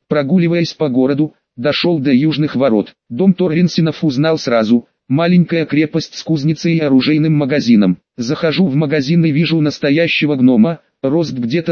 Прогуливаясь по городу, дошел до южных ворот. Дом Торренсенов узнал сразу. Маленькая крепость с кузницей и оружейным магазином. Захожу в магазин и вижу настоящего гнома, рост где-то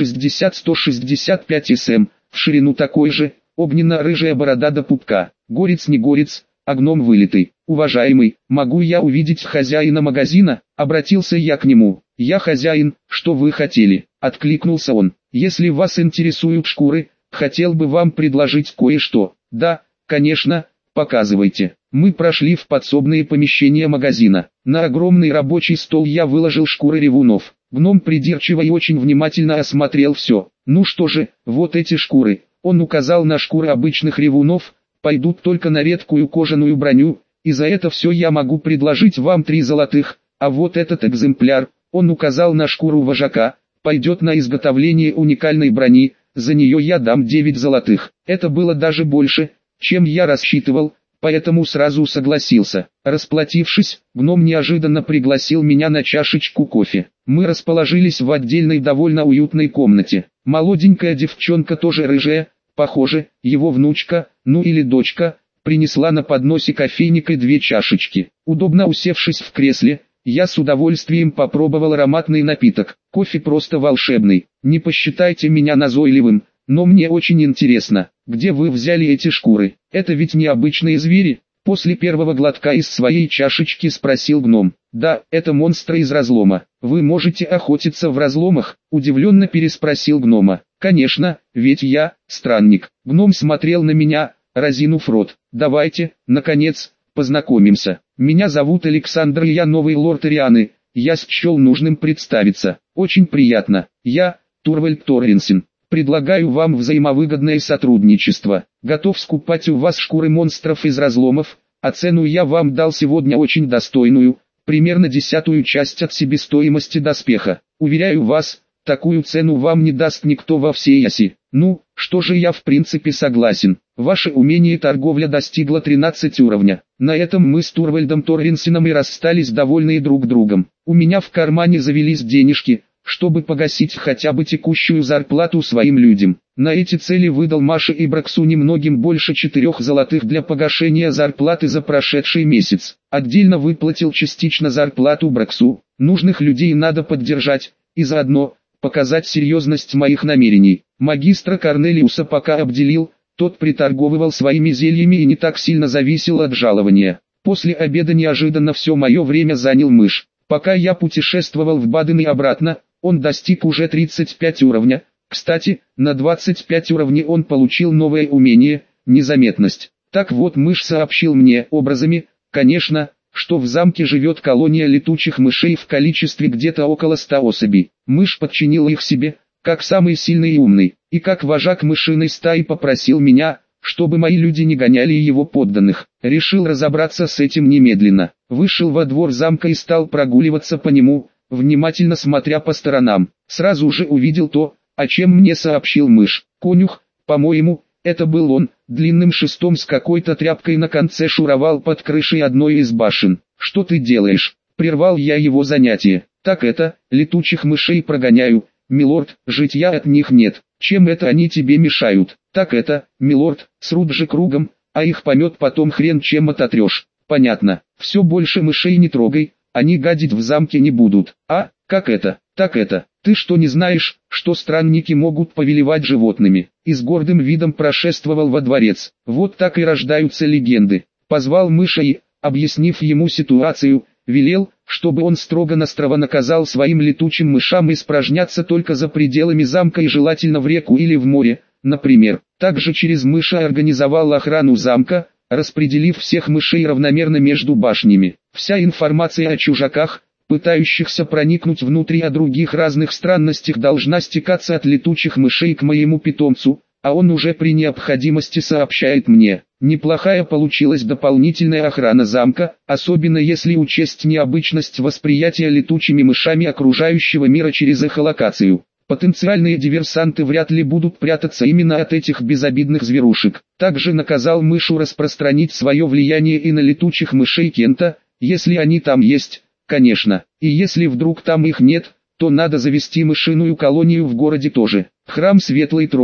160-165 см, в ширину такой же, огненно-рыжая борода до пупка. Горец не горец, а гном вылитый. «Уважаемый, могу я увидеть хозяина магазина?» Обратился я к нему. «Я хозяин, что вы хотели?» Откликнулся он. «Если вас интересуют шкуры, хотел бы вам предложить кое-что». «Да, конечно, показывайте». Мы прошли в подсобные помещения магазина. На огромный рабочий стол я выложил шкуры ревунов. Гном придирчиво и очень внимательно осмотрел все. «Ну что же, вот эти шкуры», он указал на шкуры обычных ревунов, «пойдут только на редкую кожаную броню, и за это все я могу предложить вам 3 золотых, а вот этот экземпляр», он указал на шкуру вожака, «пойдет на изготовление уникальной брони, за нее я дам 9 золотых». Это было даже больше, чем я рассчитывал, поэтому сразу согласился. Расплатившись, гном неожиданно пригласил меня на чашечку кофе. Мы расположились в отдельной довольно уютной комнате. Молоденькая девчонка, тоже рыжая, похоже, его внучка, ну или дочка, принесла на подносе кофейника 2 чашечки. Удобно усевшись в кресле, я с удовольствием попробовал ароматный напиток. Кофе просто волшебный. Не посчитайте меня назойливым, но мне очень интересно, где вы взяли эти шкуры? Это ведь необычные звери? После первого глотка из своей чашечки спросил гном. «Да, это монстры из разлома. Вы можете охотиться в разломах?» Удивленно переспросил гнома. «Конечно, ведь я странник». Гном смотрел на меня, разинув рот. «Давайте, наконец, познакомимся. Меня зовут Александр и я новый лорд Ирианы. Я счел нужным представиться. Очень приятно. Я, Турвальд Торренсен. Предлагаю вам взаимовыгодное сотрудничество. Готов скупать у вас шкуры монстров из разломов, а цену я вам дал сегодня очень достойную, примерно 10-ую часть от себестоимости доспеха. Уверяю вас, такую цену вам не даст никто во всей Аси. Ну, что же, я в принципе согласен. Ваше умение торговля достигло 13 уровня. На этом мы с Турвальдом Торренсеном и расстались довольные друг другом. У меня в кармане завелись денежки, чтобы погасить хотя бы текущую зарплату своим людям. На эти цели выдал Маше и Браксу немногим больше 4 золотых для погашения зарплаты за прошедший месяц. Отдельно выплатил частично зарплату Браксу. Нужных людей надо поддержать, и заодно показать серьезность моих намерений. Магистра Корнелиуса пока обделил, тот приторговывал своими зельями и не так сильно зависел от жалования. После обеда неожиданно все мое время занял мышь. Пока я путешествовал в Баден и обратно, он достиг уже 35 уровня. Кстати, на 25 уровне он получил новое умение – незаметность. Так вот, мышь сообщил мне образами, конечно, что в замке живет колония летучих мышей в количестве где-то около 100 особей. Мышь подчинил их себе, как самый сильный и умный, и как вожак мышиной стаи попросил меня, чтобы мои люди не гоняли его подданных. Решил разобраться с этим немедленно. Вышел во двор замка и стал прогуливаться по нему, внимательно смотря по сторонам. Сразу же увидел то, о чем мне сообщил мышь. Конюх, по-моему, это был он, длинным шестом с какой-то тряпкой на конце шуровал под крышей одной из башен. «Что ты делаешь?» — прервал я его занятие. «Так это, летучих мышей прогоняю, милорд, житья от них нет. Чем это они тебе мешают?» «Так это, милорд, срут же кругом, а их помет потом хрен чем ототрешь». «Понятно, все больше мышей не трогай, они гадить в замке не будут». «А, как это?» «Так это, ты что, не знаешь, что странники могут повелевать животными?» И с гордым видом прошествовал во дворец. Вот так и рождаются легенды. Позвал мыша и, объяснив ему ситуацию, велел, чтобы он строго-настрого наказал своим летучим мышам испражняться только за пределами замка и желательно в реку или в море, например. Также через мыша организовал охрану замка, распределив всех мышей равномерно между башнями. Вся информация о чужаках, пытающихся проникнуть внутрь, о других разных странностях должна стекаться от летучих мышей к моему питомцу, а он уже при необходимости сообщает мне. Неплохая получилась дополнительная охрана замка, особенно если учесть необычность восприятия летучими мышами окружающего мира через эхолокацию. Потенциальные диверсанты вряд ли будут прятаться именно от этих безобидных зверушек. Также наказал мышу распространить свое влияние и на летучих мышей Кента, если они там есть, конечно. И если вдруг там их нет, то надо завести мышиную колонию в городе тоже. Храм Светлой Троицы.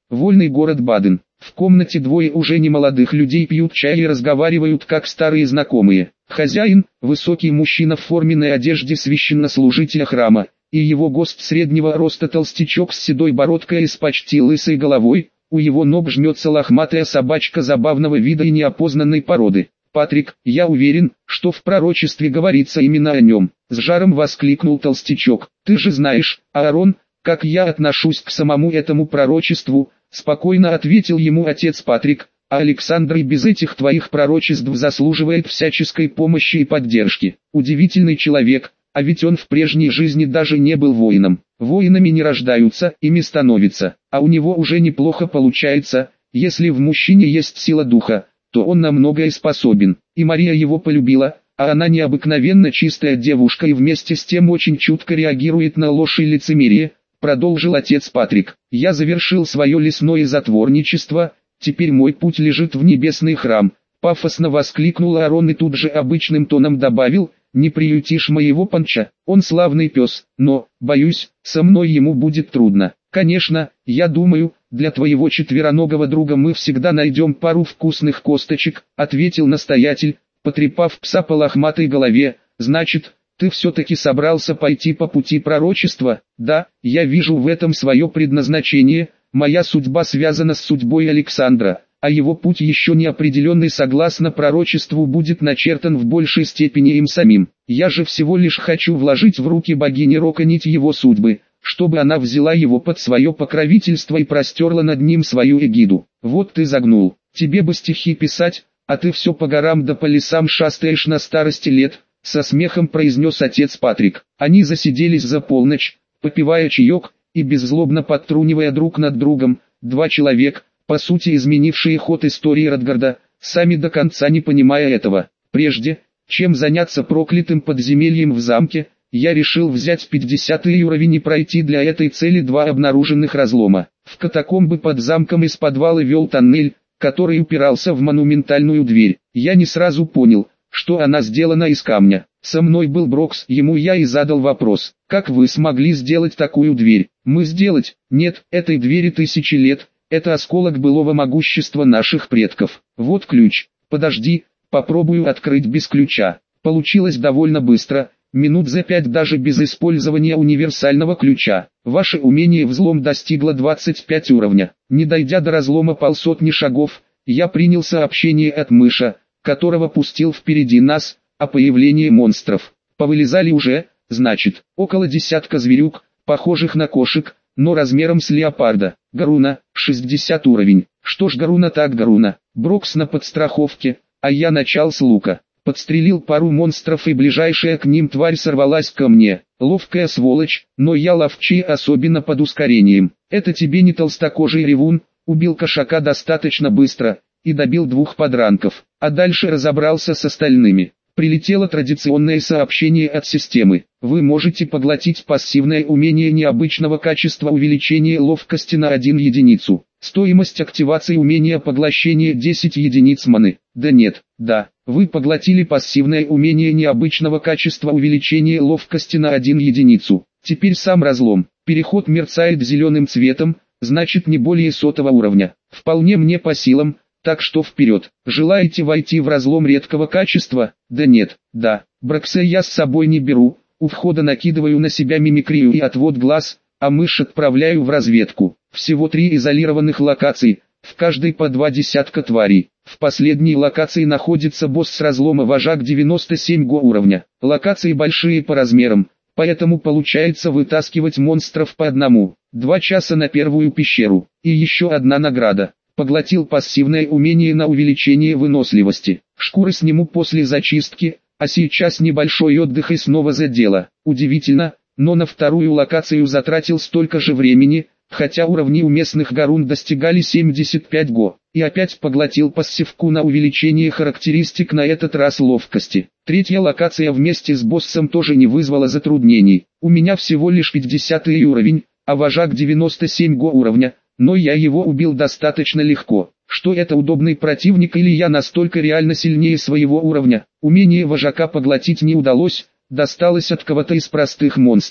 Вольный город Баден. В комнате двое уже немолодых людей пьют чай и разговаривают как старые знакомые. Хозяин, высокий мужчина в форменной одежде священнослужителя храма, и его гость среднего роста толстячок с седой бородкой и с почти лысой головой. У его ног жмется лохматая собачка забавного вида и неопознанной породы. «Патрик, я уверен, что в пророчестве говорится именно о нем», — с жаром воскликнул толстячок. «Ты же знаешь, Аарон, как я отношусь к самому этому пророчеству», — спокойно ответил ему отец Патрик. «А Александр и без этих твоих пророчеств заслуживает всяческой помощи и поддержки. Удивительный человек, а ведь он в прежней жизни даже не был воином. Воинами не рождаются, ими становятся, а у него уже неплохо получается. Если в мужчине есть сила духа, то он на многое способен». И Мария его полюбила, а она необыкновенно чистая девушка и вместе с тем очень чутко реагирует на ложь и лицемерие, продолжил отец Патрик. «Я завершил свое лесное затворничество, теперь мой путь лежит в небесный храм», — пафосно воскликнул Аарон и тут же обычным тоном добавил: «Не приютишь моего Панча, он славный пес, но, боюсь, со мной ему будет трудно. Конечно, я думаю, для твоего четвероногого друга мы всегда найдем пару вкусных косточек», — ответил настоятель, потрепав пса по лохматой голове. «Значит, ты все-таки собрался пойти по пути пророчества?» «Да, я вижу в этом свое предназначение, моя судьба связана с судьбой Александра, а его путь еще не определенный согласно пророчеству будет начертан в большей степени им самим. Я же всего лишь хочу вложить в руки богини Рока нить его судьбы, чтобы она взяла его под свое покровительство и простерла над ним свою эгиду. Вот ты загнул, тебе бы стихи писать, а ты все по горам да по лесам шастаешь на старости лет», — со смехом произнес отец Патрик. Они засиделись за полночь, попивая чаек и беззлобно подтрунивая друг над другом, два человека, по сути изменившие ход истории Радгарда, сами до конца не понимая этого. «Прежде, чем заняться проклятым подземельем в замке, я решил взять 50-й уровень и пройти для этой цели 2 обнаруженных разлома. В катакомбы под замком из подвала вел тоннель, который упирался в монументальную дверь. Я не сразу понял, что она сделана из камня. Со мной был Брокс, ему я и задал вопрос: как вы смогли сделать такую дверь? Мы сделать? Нет, этой двери 1000 лет, это осколок былого могущества наших предков. Вот ключ, подожди, попробую открыть без ключа. Получилось довольно быстро, минут за 5 даже без использования универсального ключа. Ваше умение взлом достигло 25 уровня. Не дойдя до разлома полсотни шагов, я принял сообщение от мыша, которого пустил впереди нас, о появлении монстров. Повылезали уже, значит, около десятка зверюк, похожих на кошек, но размером с леопарда. Гаруна, 60 уровень. Что ж Гаруна так Гаруна. Брокс на подстраховке, а я начал с лука. Подстрелил пару монстров и ближайшая к ним тварь сорвалась ко мне. Ловкая сволочь, но я ловчей особенно под ускорением. Это тебе не толстокожий ревун, убил кошака достаточно быстро и добил 2 подранков, а дальше разобрался с остальными. Прилетело традиционное сообщение от системы. Вы можете поглотить пассивное умение необычного качества увеличения ловкости на 1 единицу. Стоимость активации умения поглощения 10 единиц маны. Да нет, да, вы поглотили пассивное умение необычного качества увеличения ловкости на 1 единицу. Теперь сам разлом. Переход мерцает зеленым цветом, значит не более 100 уровня. Вполне мне по силам. Так что вперед. Желаете войти в разлом редкого качества? Да нет, да. Брокса я с собой не беру, у входа накидываю на себя мимикрию и отвод глаз, а мышь отправляю в разведку. Всего 3 изолированных локаций, в каждой по 2 десятка тварей. В последней локации находится босс с разлома вожак 97 уровня. Локации большие по размерам, поэтому получается вытаскивать монстров по одному. 2 часа на первую пещеру, и еще одна награда. Поглотил пассивное умение на увеличение выносливости. Шкуры сниму после зачистки, а сейчас небольшой отдых и снова за дело. Удивительно, но на вторую локацию затратил столько же времени, хотя уровни у местных гарун достигали 75 и опять поглотил пассивку на увеличение характеристик, на этот раз ловкости. Третья локация вместе с боссом тоже не вызвала затруднений. У меня всего лишь 50 уровень, а вожак 97 уровня. Но я его убил достаточно легко. Что это удобный противник или я настолько реально сильнее своего уровня? Умение вожака поглотить не удалось, досталось от кого-то из простых монстров.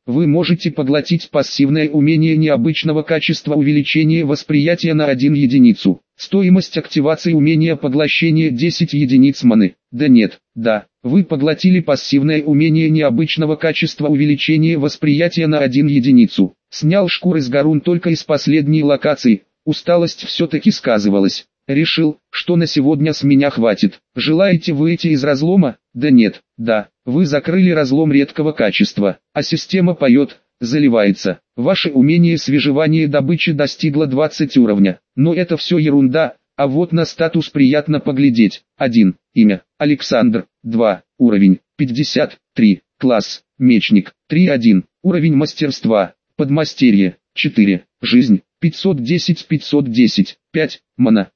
Вы можете поглотить пассивное умение необычного качества увеличения восприятия на 1 единицу. Стоимость активации умения поглощения 10 единиц маны. Да нет, да, вы поглотили пассивное умение необычного качества увеличения восприятия на 1 единицу. Снял шкуры с горун только из последней локации, усталость все-таки сказывалась. Решил, что на сегодня с меня хватит. Желаете выйти из разлома? Да нет, да, вы закрыли разлом редкого качества, а система поет, заливается. Ваше умение свежевания добычи достигло 20 уровня, но это все ерунда, а вот на статус приятно поглядеть. 1. Имя, Александр. 2. Уровень, 53. Класс, мечник. 3.1. Уровень мастерства, подмастерье. 4. Жизнь, 510. 5. Мана,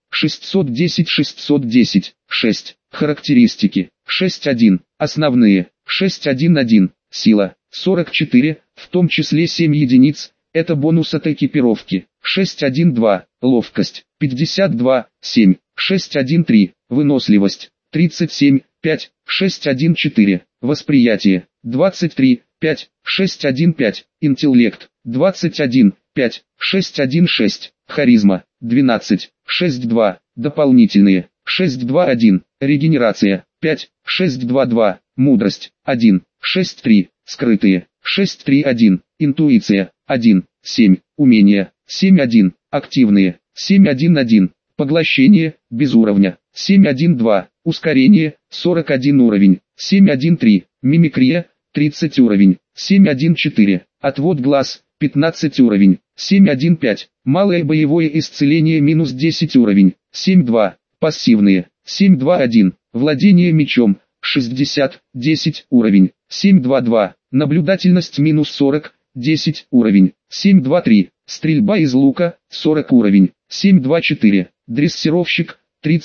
610. 6. Характеристики, 6.1. Основные, 6.1.1. Сила, 44, в том числе 7 единиц, это бонус от экипировки. 6.1.2. Ловкость, 52, 7. 6.1.3. Выносливость, 37, 5. 6.1.4. Восприятие, 23, 5. 6.1.5. Интеллект, 21, 5. 6.1.6. Харизма, 12, 6.2. Дополнительные, 6.2.1. Регенерация, 5. 6.2.2. Мудрость, 1. 6.3. Скрытые, 6.3.1. Интуиция, 1. 7. Умения, 7.1. Активные, 7.1.1. Поглощение, без уровня, 7.1.2. Ускорение, 41 уровень, 7.1.3. Мимикрия, 30 уровень, 7.1.4. Отвод глаз, 15 уровень, 7.1.5. Малое боевое исцеление минус 10 уровень, 7.2. Пассивные, 7.2.1. Владение мечом, 60, 10 уровень, 7.2.2. Наблюдательность минус 40, 10 уровень, 7.2.3. Стрельба из лука, 40 уровень, 7.2.4. Дрессировщик,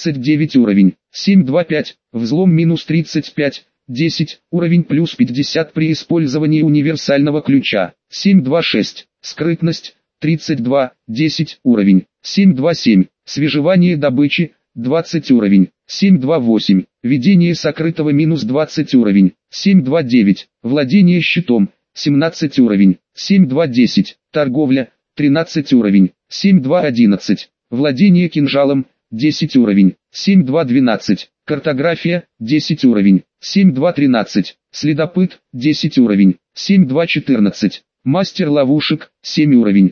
39 уровень, 7.2.5. Взлом минус 35, 10 уровень плюс 50 при использовании универсального ключа, 7.2.6. Скрытность, 32, 10 уровень, 7.2.7. Свежевание добычи, 20 уровень, 7.2.8. Ведение сокрытого минус 20 уровень, 7.2.9. Владение щитом, 17 уровень, 7.2.10. Торговля, 13 уровень, 7.2.11. Владение кинжалом, 10 уровень, 7.2.12. Картография, 10 уровень, 7.2.13. Следопыт, 10 уровень, 7.2.14. Мастер ловушек, 7 уровень,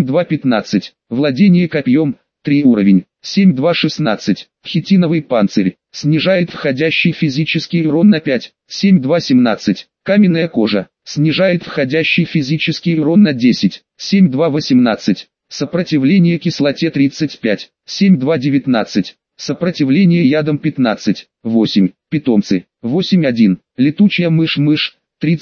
7.2.15. Владение копьем, 3 уровень, 7.2.16. Хитиновый панцирь, снижает входящий физический урон на 5, 7.2.17. Каменная кожа, снижает входящий физический урон на 10, 7.2.18. Сопротивление кислоте 35, 7.2.19. Сопротивление ядам 15, 8. Питомцы, 8.1. Летучая мышь,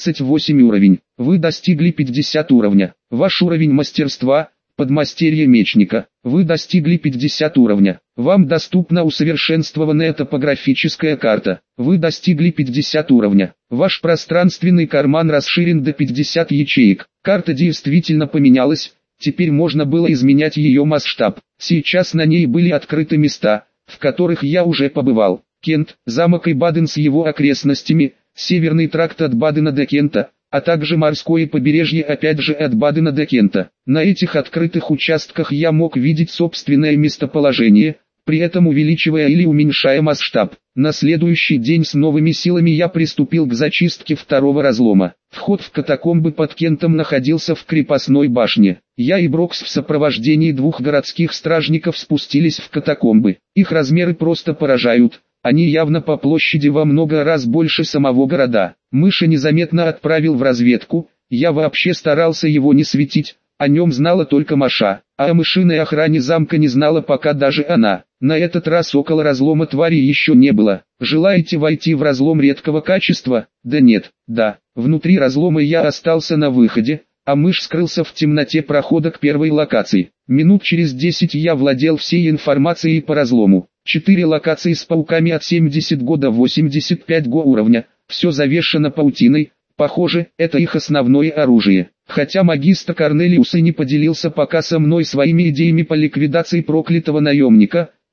38 уровень. Вы достигли 50 уровня. Ваш уровень мастерства, подмастерье мечника. Вы достигли 50 уровня. Вам доступна усовершенствованная топографическая карта. Вы достигли 50 уровня. Ваш пространственный карман расширен до 50 ячеек. Карта действительно поменялась. Теперь можно было изменять ее масштаб. Сейчас на ней были открыты места, в которых я уже побывал. Кент, замок и Баден с его окрестностями, северный тракт от Бадена до Кента, а также морское побережье опять же от Бадена до Кента. На этих открытых участках я мог видеть собственное местоположение, при этом увеличивая или уменьшая масштаб. На следующий день с новыми силами я приступил к зачистке второго разлома. Вход в катакомбы под Кентом находился в крепостной башне. Я и Брокс в сопровождении 2 городских стражников спустились в катакомбы. Их размеры просто поражают. Они явно по площади во много раз больше самого города. Мыша незаметно отправил в разведку, я вообще старался его не светить, о нем знала только Маша, а о мышиной охране замка не знала пока даже она. На этот раз около разлома твари еще не было. Желаете войти в разлом редкого качества? Да нет, да. Внутри разлома я остался на выходе, а мышь скрылся в темноте прохода к первой локации. Минут через 10 я владел всей информацией по разлому. 4 локации с пауками от 70 го до 85 го уровня, все завешено паутиной, похоже, это их основное оружие. Хотя магистр Корнелиус и не поделился пока со мной своими идеями по ликвидации проклятого наемника,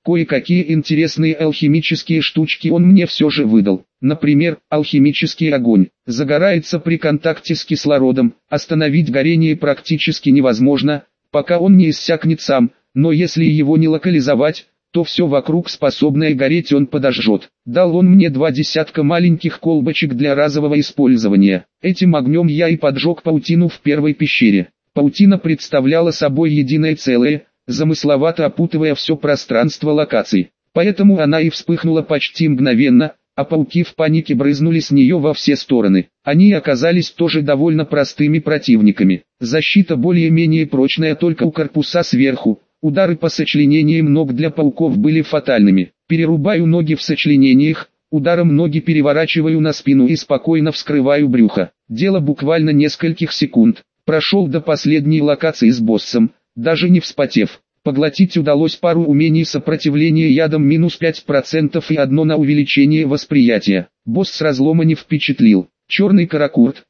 Кое-какие интересные алхимические штучки он мне все же выдал. Например, алхимический огонь загорается при контакте с кислородом, остановить горение практически невозможно, пока он не иссякнет сам, но если его не локализовать, то все вокруг способное гореть он подожжет. Дал он мне 2 десятка маленьких колбочек для разового использования. Этим огнем я и поджег паутину в первой пещере. Паутина представляла собой единое целое, замысловато опутывая все пространство локаций. Поэтому она и вспыхнула почти мгновенно, а пауки в панике брызнули с нее во все стороны. Они оказались тоже довольно простыми противниками. Защита более-менее прочная только у корпуса сверху. Удары по сочленениям ног для пауков были фатальными. Перерубаю ноги в сочленениях, ударом ноги переворачиваю на спину и спокойно вскрываю брюхо. Дело буквально нескольких секунд. Прошел до последней локации с боссом, даже не вспотев. Поглотить удалось пару умений сопротивления ядом минус 5% и одно на увеличение восприятия. Босс с разлома не впечатлил. Черный каракурт,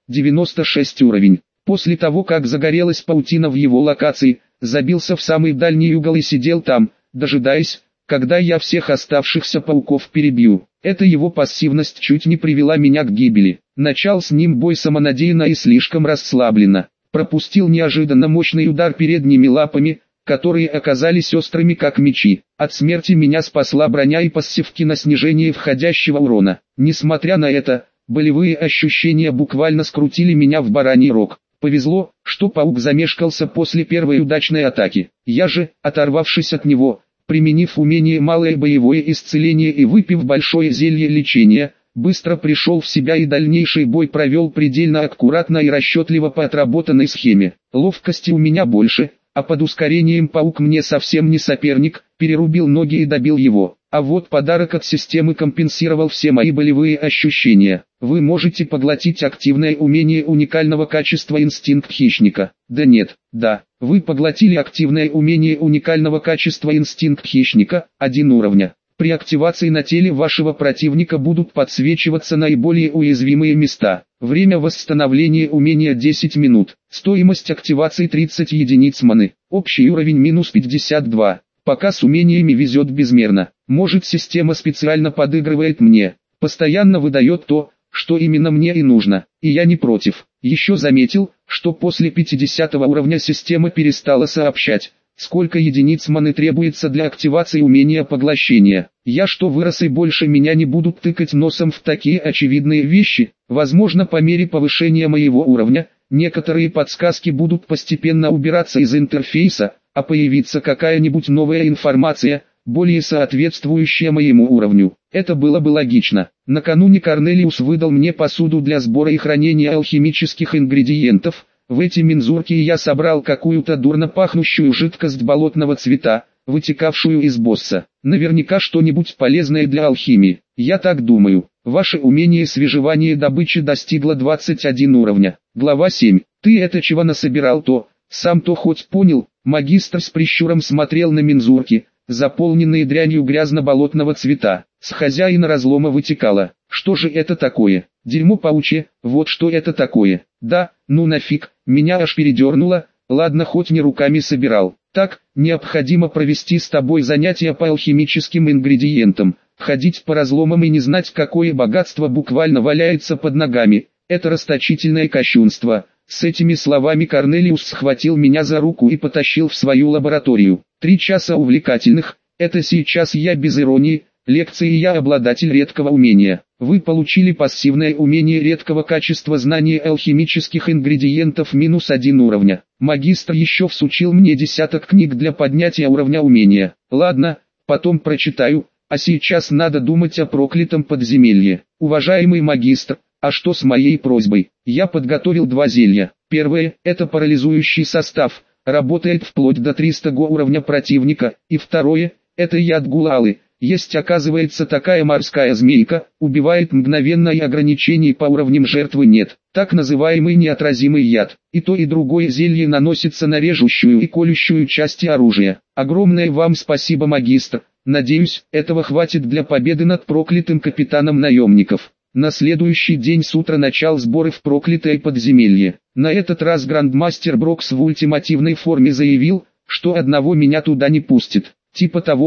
96 уровень. После того как загорелась паутина в его локации, забился в самый дальний угол и сидел там, дожидаясь, когда я всех оставшихся пауков перебью. Эта его пассивность чуть не привела меня к гибели. Начал с ним бой самонадеянно и слишком расслабленно. Пропустил неожиданно мощный удар передними лапами, которые оказались острыми как мечи. От смерти меня спасла броня и пассивки на снижение входящего урона. Несмотря на это, болевые ощущения буквально скрутили меня в бараний рог. Повезло, что паук замешкался после первой удачной атаки. Я же, оторвавшись от него, применив умение малое боевое исцеление и выпив большое зелье лечения, быстро пришел в себя и дальнейший бой провел предельно аккуратно и расчетливо по отработанной схеме. Ловкости у меня больше, а под ускорением паук мне совсем не соперник, перерубил ноги и добил его. А вот подарок от системы компенсировал все мои болевые ощущения. Вы можете поглотить активное умение уникального качества инстинкт хищника. Да нет, да, вы поглотили активное умение уникального качества инстинкт хищника, 1 уровня. При активации на теле вашего противника будут подсвечиваться наиболее уязвимые места. Время восстановления умения 10 минут. Стоимость активации 30 единиц маны. Общий уровень минус 52. Пока с умениями везет безмерно. Может, система специально подыгрывает мне. Постоянно выдает то, что именно мне и нужно. И я не против. Еще заметил, что после 50 уровня система перестала сообщать, сколько единиц маны требуется для активации умения поглощения. Я что, вырос и больше меня не будут тыкать носом в такие очевидные вещи? Возможно, по мере повышения моего уровня, некоторые подсказки будут постепенно убираться из интерфейса, а появится какая-нибудь новая информация, более соответствующая моему уровню. Это было бы логично. Накануне Корнелиус выдал мне посуду для сбора и хранения алхимических ингредиентов. В эти мензурки я собрал какую-то дурно пахнущую жидкость болотного цвета, вытекавшую из босса. Наверняка что-нибудь полезное для алхимии. Я так думаю. Ваше умение свежевания добычи достигло 21 уровня. Глава 7. Ты это чего насобирал то? Сам-то хоть понял? Магистр с прищуром смотрел на мензурки, заполненные дрянью грязно-болотного цвета. С хозяина разлома вытекало. Что же это такое? Дерьмо паучье, вот что это такое. Да, ну нафиг, меня аж передернуло. Ладно, хоть не руками собирал. Так, необходимо провести с тобой занятия по алхимическим ингредиентам. Ходить по разломам и не знать, какое богатство буквально валяется под ногами. Это расточительное кощунство. С этими словами Корнелиус схватил меня за руку и потащил в свою лабораторию. 3 часа увлекательных, это сейчас я без иронии, лекции я обладатель редкого умения. Вы получили пассивное умение редкого качества знания алхимических ингредиентов минус 1 уровня. Магистр еще всучил мне десяток книг для поднятия уровня умения. Ладно, потом прочитаю, а сейчас надо думать о проклятом подземелье. Уважаемый магистр, а что с моей просьбой? Я подготовил 2 зелья. Первое – это парализующий состав, работает вплоть до 300 уровня противника. И второе – это яд гулалы. Есть, оказывается, такая морская змейка, убивает мгновенно и ограничений по уровням жертвы нет. Так называемый неотразимый яд. И то и другое зелье наносится на режущую и колющую части оружия. Огромное вам спасибо, магистр. Надеюсь, этого хватит для победы над проклятым капитаном наемников. На следующий день с утра начал сборы в проклятое подземелье. На этот раз грандмастер Брокс в ультимативной форме заявил, что одного меня туда не пустит. Типа того, что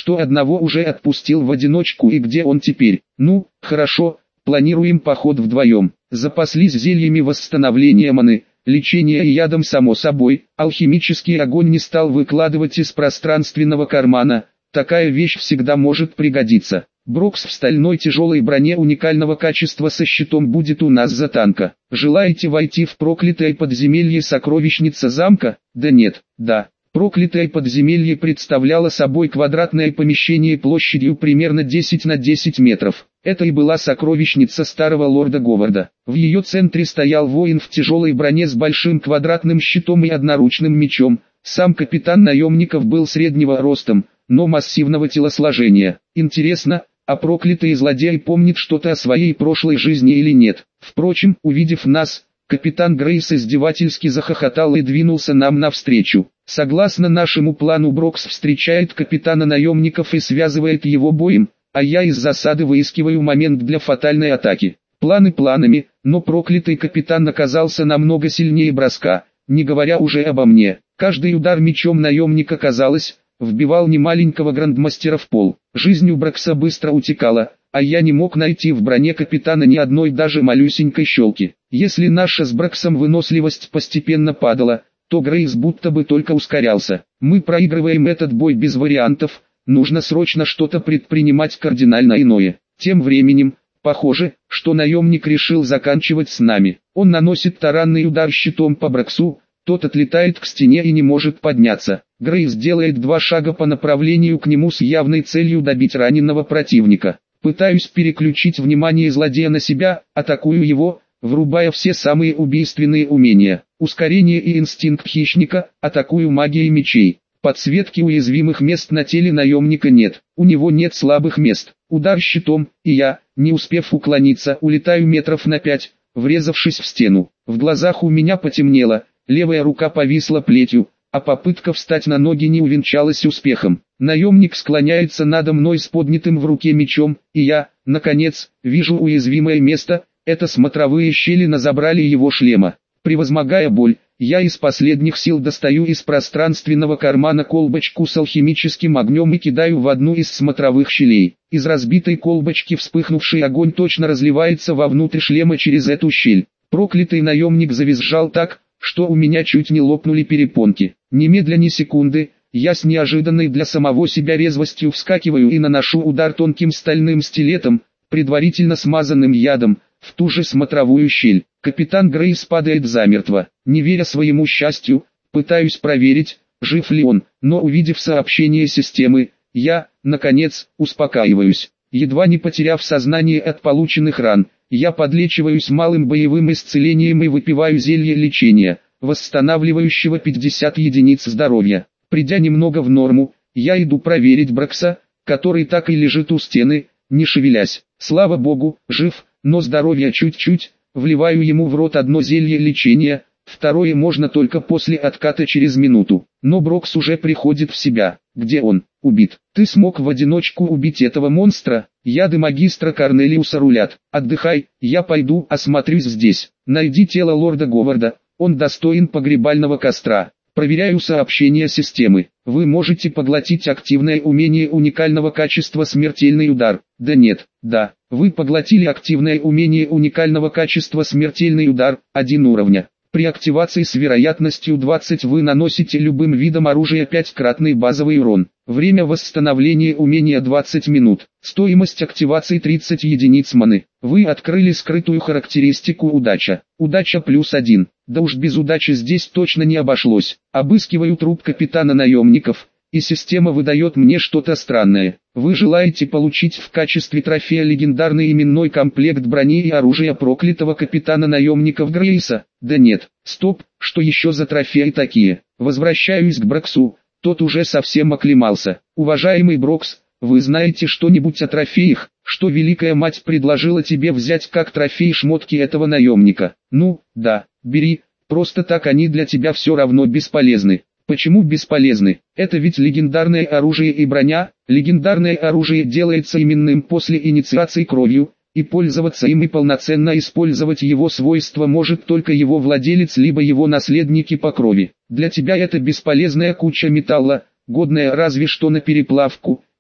что одного уже отпустил в одиночку, и где он теперь? Ну, хорошо, планируем поход вдвоем. Запаслись зельями восстановления маны, лечения и ядом само собой. Алхимический огонь не стал выкладывать из пространственного кармана, такая вещь всегда может пригодиться. Брокс в стальной тяжелой броне уникального качества со щитом будет у нас за танка. Желаете войти в проклятое подземелье сокровищница замка? Да нет, да. Проклятое подземелье представляло собой квадратное помещение площадью примерно 10 на 10 метров. Это и была сокровищница старого лорда Говарда. В ее центре стоял воин в тяжелой броне с большим квадратным щитом и одноручным мечом. Сам капитан наемников был среднего ростом, но массивного телосложения. Интересно, а проклятый злодей помнит что-то о своей прошлой жизни или нет? Впрочем, увидев нас, капитан Грейс издевательски захохотал и двинулся нам навстречу. Согласно нашему плану, Брокс встречает капитана наемников и связывает его боем, а я из засады выискиваю момент для фатальной атаки. Планы планами, но проклятый капитан оказался намного сильнее броска, не говоря уже обо мне. Каждый удар мечом наемника, казалось, вбивал немаленького грандмастера в пол. Жизнь у Брокса быстро утекала, а я не мог найти в броне капитана ни одной даже малюсенькой щелки. Если наша с Броксом выносливость постепенно падала, то Грейс будто бы только ускорялся. Мы проигрываем этот бой без вариантов, нужно срочно что-то предпринимать кардинально иное. Тем временем, похоже, что наемник решил заканчивать с нами. Он наносит таранный удар щитом по Броксу, тот отлетает к стене и не может подняться. Грейс делает 2 шага по направлению к нему с явной целью добить раненого противника. Пытаюсь переключить внимание злодея на себя, атакую его, врубая все самые убийственные умения. Ускорение и инстинкт хищника, атакую магией мечей. Подсветки уязвимых мест на теле наемника нет, у него нет слабых мест. Удар щитом, и я, не успев уклониться, улетаю метров на 5, врезавшись в стену. В глазах у меня потемнело, левая рука повисла плетью, а попытка встать на ноги не увенчалась успехом. Наемник склоняется надо мной с поднятым в руке мечом, и я, наконец, вижу уязвимое место, это смотровые щели на забрале его шлема. Превозмогая боль, я из последних сил достаю из пространственного кармана колбочку с алхимическим огнем и кидаю в одну из смотровых щелей. Из разбитой колбочки вспыхнувший огонь точно разливается вовнутрь шлема через эту щель. Проклятый наемник завизжал так, что у меня чуть не лопнули перепонки. Немедля ни секунды, я с неожиданной для самого себя резвостью вскакиваю и наношу удар тонким стальным стилетом, предварительно смазанным ядом, в ту же смотровую щель. Капитан Грейс падает замертво. Не веря своему счастью, пытаюсь проверить, жив ли он, но увидев сообщение системы, я, наконец, успокаиваюсь. Едва не потеряв сознание от полученных ран, я подлечиваюсь малым боевым исцелением и выпиваю зелье лечения, восстанавливающего 50 единиц здоровья. Придя немного в норму, я иду проверить Брокса, который так и лежит у стены, не шевелясь. Слава богу, жив, но здоровья чуть-чуть. Вливаю ему в рот одно зелье лечения, второе можно только после отката через минуту. Но Брокс уже приходит в себя. Где он? Убит. Ты смог в одиночку убить этого монстра? Яды магистра Корнелиуса рулят. Отдыхай, я пойду осмотрюсь здесь. Найди тело лорда Говарда, он достоин погребального костра. Проверяю сообщения системы. Вы можете поглотить активное умение уникального качества «Смертельный удар». Да нет, да. Вы поглотили активное умение уникального качества «Смертельный удар» 1 уровня. При активации с вероятностью 20 вы наносите любым видом оружия 5-кратный базовый урон. Время восстановления умения 20 минут. Стоимость активации 30 единиц маны. Вы открыли скрытую характеристику «Удача». Удача +1. Да уж без удачи здесь точно не обошлось. Обыскиваю труп капитана наемников, и система выдает мне что-то странное. Вы желаете получить в качестве трофея легендарный именной комплект брони и оружия проклятого капитана наемников Грейса? Да нет, стоп, что еще за трофеи такие? Возвращаюсь к Броксу, тот уже совсем оклемался. Уважаемый Брокс, вы знаете что-нибудь о трофеях, что Великая Мать предложила тебе взять как трофей шмотки этого наемника? Ну, да, бери, просто так они для тебя все равно бесполезны. Почему бесполезны? Это ведь легендарное оружие и броня. Легендарное оружие делается именным после инициации кровью, и пользоваться им и полноценно использовать его свойства может только его владелец либо его наследники по крови. Для тебя это бесполезная куча металла, годная разве что на переплавку.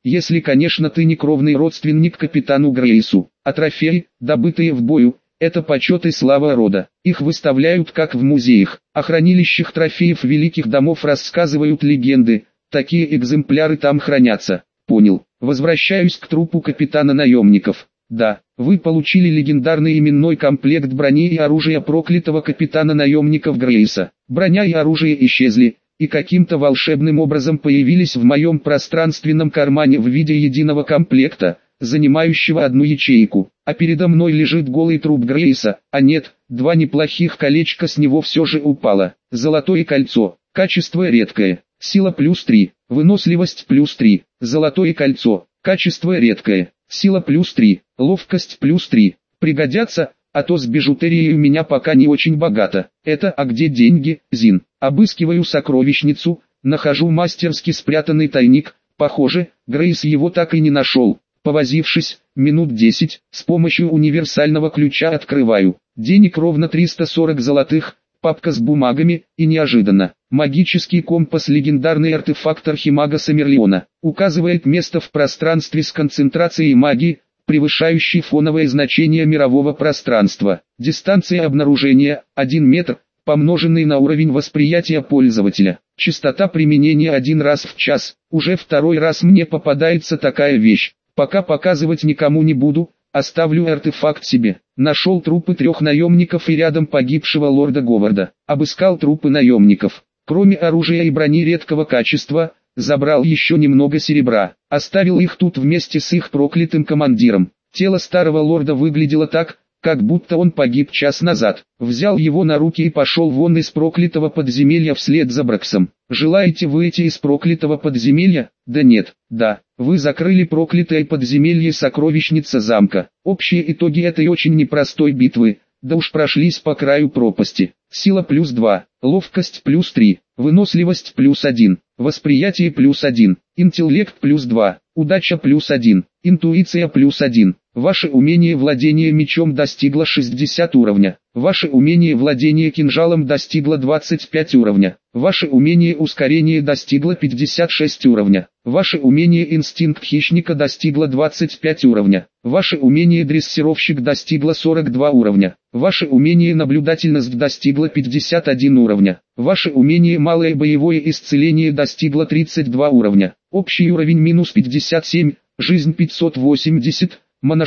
если, конечно, ты не кровный родственник капитану Грейсу. А трофеи, добытые в бою, это почет и слава рода. Их выставляют как в музеях. О хранилищах трофеев великих домов рассказывают легенды. Такие экземпляры там хранятся. Понял. Возвращаюсь к трупу капитана наемников. Да, вы получили легендарный именной комплект брони и оружия проклятого капитана наемников Грейса. Броня и оружие исчезли, и каким-то волшебным образом появились в моем пространственном кармане в виде единого комплекта, занимающего одну ячейку, а передо мной лежит голый труп Грейса, а нет, два неплохих колечка с него все же упало. Золотое кольцо, качество редкое, сила +3, выносливость +3, золотое кольцо, качество редкое, сила +3, ловкость +3, пригодятся, а то с бижутерией у меня пока не очень богато. Это а где деньги, Зин? Обыскиваю сокровищницу, нахожу мастерски спрятанный тайник, похоже, Грейс его так и не нашел. Повозившись, минут 10, с помощью универсального ключа открываю. Денег ровно 340 золотых, папка с бумагами, и неожиданно. Магический компас, легендарный артефакт Архимага Сомерлиона, указывает место в пространстве с концентрацией магии, превышающей фоновое значение мирового пространства. Дистанция обнаружения – 1 метр, помноженный на уровень восприятия пользователя. Частота применения 1 раз в час. Уже второй раз мне попадается такая вещь. Пока показывать никому не буду, оставлю артефакт себе. Нашел трупы 3 наемников и рядом погибшего лорда Говарда. Обыскал трупы наемников. Кроме оружия и брони редкого качества, забрал еще немного серебра. Оставил их тут вместе с их проклятым командиром. Тело старого лорда выглядело так, как будто он погиб час назад. Взял его на руки и пошел вон из проклятого подземелья вслед за Браксом. Желаете выйти из проклятого подземелья? Да нет, да. Вы закрыли проклятое подземелье сокровищница замка. Общие итоги этой очень непростой битвы, да уж прошлись по краю пропасти. Сила +2, ловкость +3, выносливость +1, восприятие +1, интеллект +2, удача +1, интуиция +1. Ваше умение владения мечом достигло 60 уровня. Ваше умение владения кинжалом достигло 25 уровня. Ваше умение ускорения достигло 56 уровня. Ваше умение инстинкт хищника достигло 25 уровня. Ваше умение дрессировщик достигло 42 уровня. Ваше умение наблюдательность достигло 51 уровня. Ваше умение малое боевое исцеление достигло 32 уровня. Общий уровень -57, жизнь 580, мана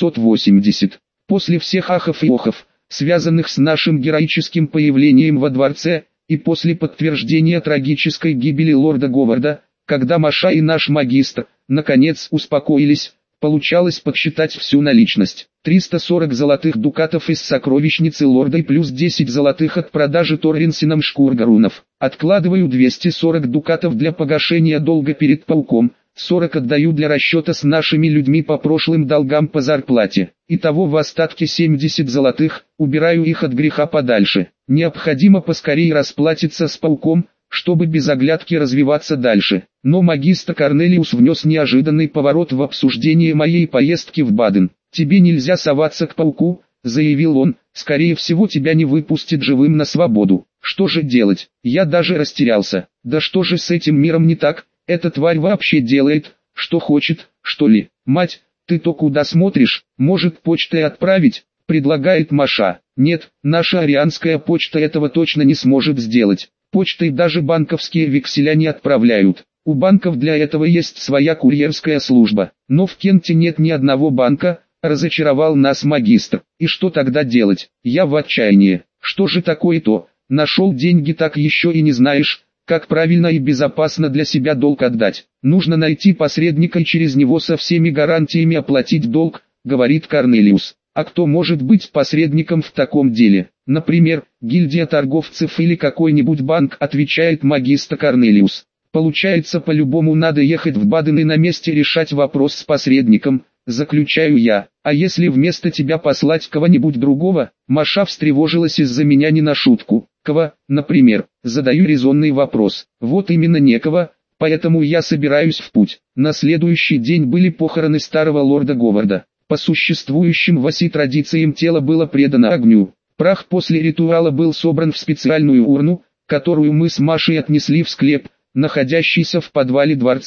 680. После всех ахов и охов, связанных с нашим героическим появлением во дворце, и после подтверждения трагической гибели лорда Говарда, когда Маша и наш магистр, наконец, успокоились, получалось подсчитать всю наличность. 340 золотых дукатов из сокровищницы лорда и плюс 10 золотых от продажи Торренсином шкургарунов. Откладываю 240 дукатов для погашения долга перед пауком, 40 отдаю для расчета с нашими людьми по прошлым долгам по зарплате. Итого в остатке 70 золотых, убираю их от греха подальше. Необходимо поскорее расплатиться с пауком, чтобы без оглядки развиваться дальше. Но магистр Корнелиус внес неожиданный поворот в обсуждение моей поездки в Баден. «Тебе нельзя соваться к пауку», — заявил он, — «скорее всего тебя не выпустят живым на свободу». Что же делать? Я даже растерялся. Да что же с этим миром не так? Эта тварь вообще делает, что хочет, что ли? Мать, ты то куда смотришь? Может, почтой отправить? Предлагает Маша. Нет, наша арианская почта этого точно не сможет сделать. Почтой даже банковские векселя не отправляют. У банков для этого есть своя курьерская служба. Но в Кенте нет ни одного банка, разочаровал нас магистр. И что тогда делать? Я в отчаянии. Что же такое-то? Нашел деньги, так еще и не знаешь, как правильно и безопасно для себя долг отдать. Нужно найти посредника и через него со всеми гарантиями оплатить долг, говорит Корнелиус. А кто может быть посредником в таком деле? Например, гильдия торговцев или какой-нибудь банк, отвечает магистр Корнелиус. Получается, по-любому надо ехать в Баден и на месте решать вопрос с посредником, заключаю я. А если вместо тебя послать кого-нибудь другого? Маша встревожилась из-за меня не на шутку. Кого, например? Задаю резонный вопрос. Вот именно некого, поэтому я собираюсь в путь. На следующий день были похороны старого лорда Говарда. По существующим в Оси традициям тело было предано огню. Прах после ритуала был собран в специальную урну, которую мы с Машей отнесли в склеп, находящийся в подвале дворца.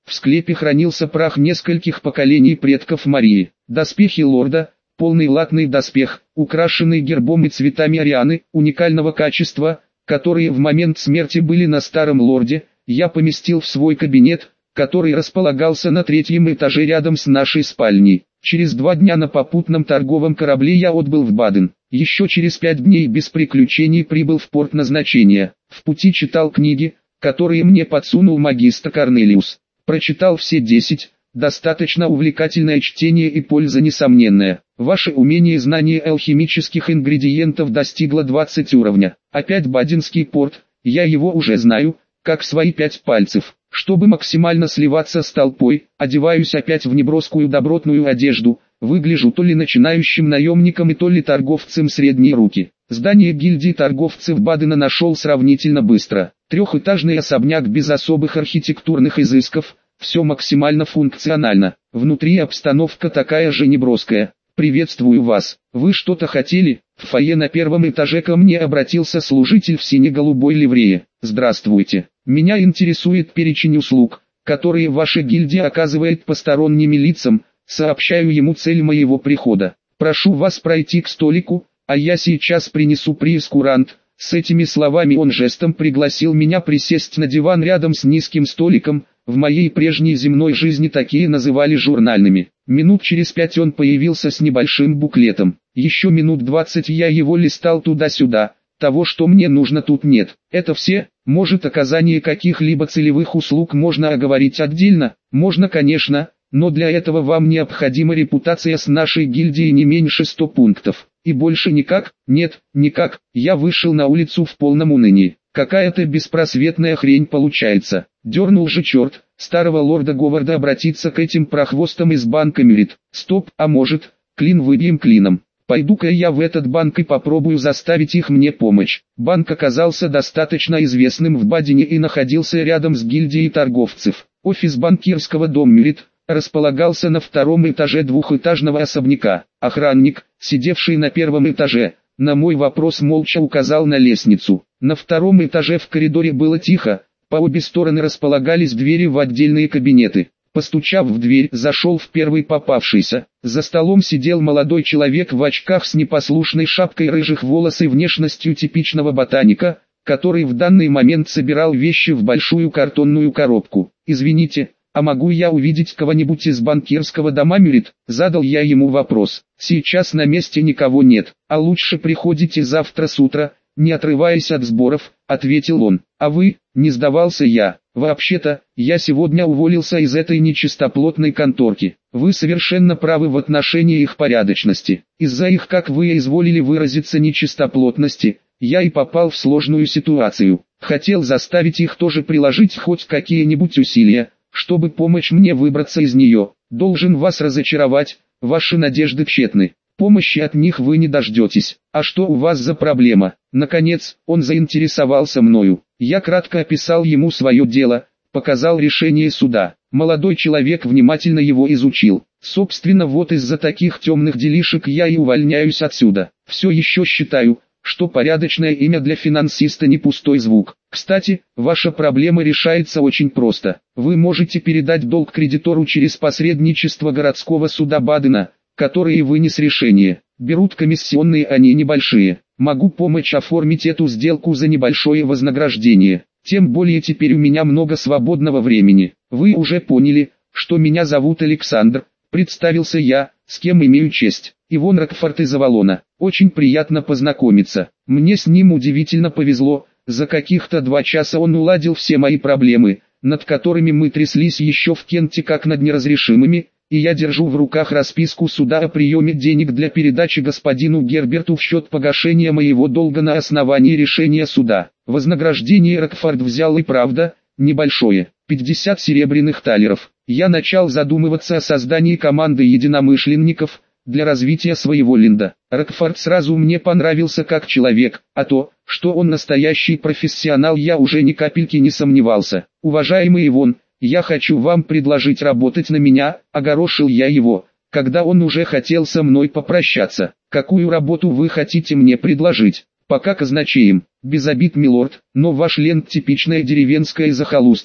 В склепе хранился прах нескольких поколений предков Марии. Доспехи лорда, полный латный доспех, украшенный гербом и цветами Арианы, уникального качества, которые в момент смерти были на старом лорде, я поместил в свой кабинет, который располагался на 3-м этаже рядом с нашей спальней. Через 2 дня на попутном торговом корабле я отбыл в Баден. Еще через 5 дней без приключений прибыл в порт назначения. В пути читал книги, которые мне подсунул магистр Корнелиус. Прочитал все 10, достаточно увлекательное чтение и польза несомненная. Ваше умение и знание алхимических ингредиентов достигло 20 уровня. Опять Баденский порт, я его уже знаю, как свои 5 пальцев. Чтобы максимально сливаться с толпой, одеваюсь опять в неброскую добротную одежду, выгляжу то ли начинающим наемником и то ли торговцем средней руки. Здание гильдии торговцев Бадена нашел сравнительно быстро. 3-этажный особняк без особых архитектурных изысков, все максимально функционально. Внутри обстановка такая же неброская. «Приветствую вас. Вы что-то хотели?» В фойе на 1-м этаже ко мне обратился служитель в сине-голубой ливрее. «Здравствуйте. Меня интересует перечень услуг, которые ваша гильдия оказывает посторонним лицам. Сообщаю ему цель моего прихода. Прошу вас пройти к столику, а я сейчас принесу прейскурант». С этими словами он жестом пригласил меня присесть на диван рядом с низким столиком. В моей прежней земной жизни такие называли журнальными. Минут через 5 он появился с небольшим буклетом. Еще минут 20 я его листал туда-сюда. Того, что мне нужно, тут нет. Это все? Может, оказание каких-либо целевых услуг можно оговорить отдельно? Можно, конечно, но для этого вам необходима репутация с нашей гильдией не меньше 100 пунктов. И больше никак? Нет, никак. Я вышел на улицу в полном унынии. Какая-то беспросветная хрень получается. Дернул же черт, старого лорда Говарда обратиться к этим прохвостам из банка Мюрит. Стоп, а может, клин выбьем клином. Пойду-ка я в этот банк и попробую заставить их мне помочь. Банк оказался достаточно известным в Бадене и находился рядом с гильдией торговцев. Офис банкирского дома Мюрит располагался на 2-м этаже 2-этажного особняка. Охранник, сидевший на 1-м этаже, на мой вопрос молча указал на лестницу. На 2-м этаже в коридоре было тихо, по обе стороны располагались двери в отдельные кабинеты. Постучав в дверь, зашел в первый попавшийся. За столом сидел молодой человек в очках с непослушной шапкой рыжих волос и внешностью типичного ботаника, который в данный момент собирал вещи в большую картонную коробку. «Извините, а могу я увидеть кого-нибудь из банкирского дома Мюрит?» Задал я ему вопрос. «Сейчас на месте никого нет, а лучше приходите завтра с утра, не отрываясь от сборов», — ответил он. «А вы?» — не сдавался я. «Вообще-то, я сегодня уволился из этой нечистоплотной конторки. Вы совершенно правы в отношении их порядочности. Из-за их, как вы изволили выразиться, нечистоплотности, я и попал в сложную ситуацию. Хотел заставить их тоже приложить хоть какие-нибудь усилия, чтобы помочь мне выбраться из нее. Должен вас разочаровать, ваши надежды тщетны. Помощи от них вы не дождетесь. А что у вас за проблема?» Наконец, он заинтересовался мною. Я кратко описал ему свое дело, показал решение суда. Молодой человек внимательно его изучил. «Собственно, вот из-за таких темных делишек я и увольняюсь отсюда. Все еще считаю, что порядочное имя для финансиста не пустой звук. Кстати, ваша проблема решается очень просто. Вы можете передать долг кредитору через посредничество городского суда Бадена, который вынес решение. Берут комиссионные, они небольшие. Могу помочь оформить эту сделку за небольшое вознаграждение. Тем более теперь у меня много свободного времени. Вы уже поняли, что меня зовут Александр», — представился я, «с кем имею честь. Ивон Рокфорд из Авалона. Очень приятно познакомиться. Мне с ним удивительно повезло, за каких-то 2 часа он уладил все мои проблемы, над которыми мы тряслись еще в Кенте как над неразрешимыми, и я держу в руках расписку суда о приеме денег для передачи господину Герберту в счет погашения моего долга на основании решения суда. Вознаграждение Рокфорд взял и правда, небольшое, 50 серебряных талеров. Я начал задумываться о создании команды единомышленников для развития своего Линда. Рокфорд сразу мне понравился как человек, а то, что он настоящий профессионал, я уже ни капельки не сомневался. «Уважаемый Ивон, я хочу вам предложить работать на меня», — огорошил я его, когда он уже хотел со мной попрощаться. «Какую работу вы хотите мне предложить?» «Пока казначеем. Без обид, милорд, но ваш Ленд типичное деревенское захолустье.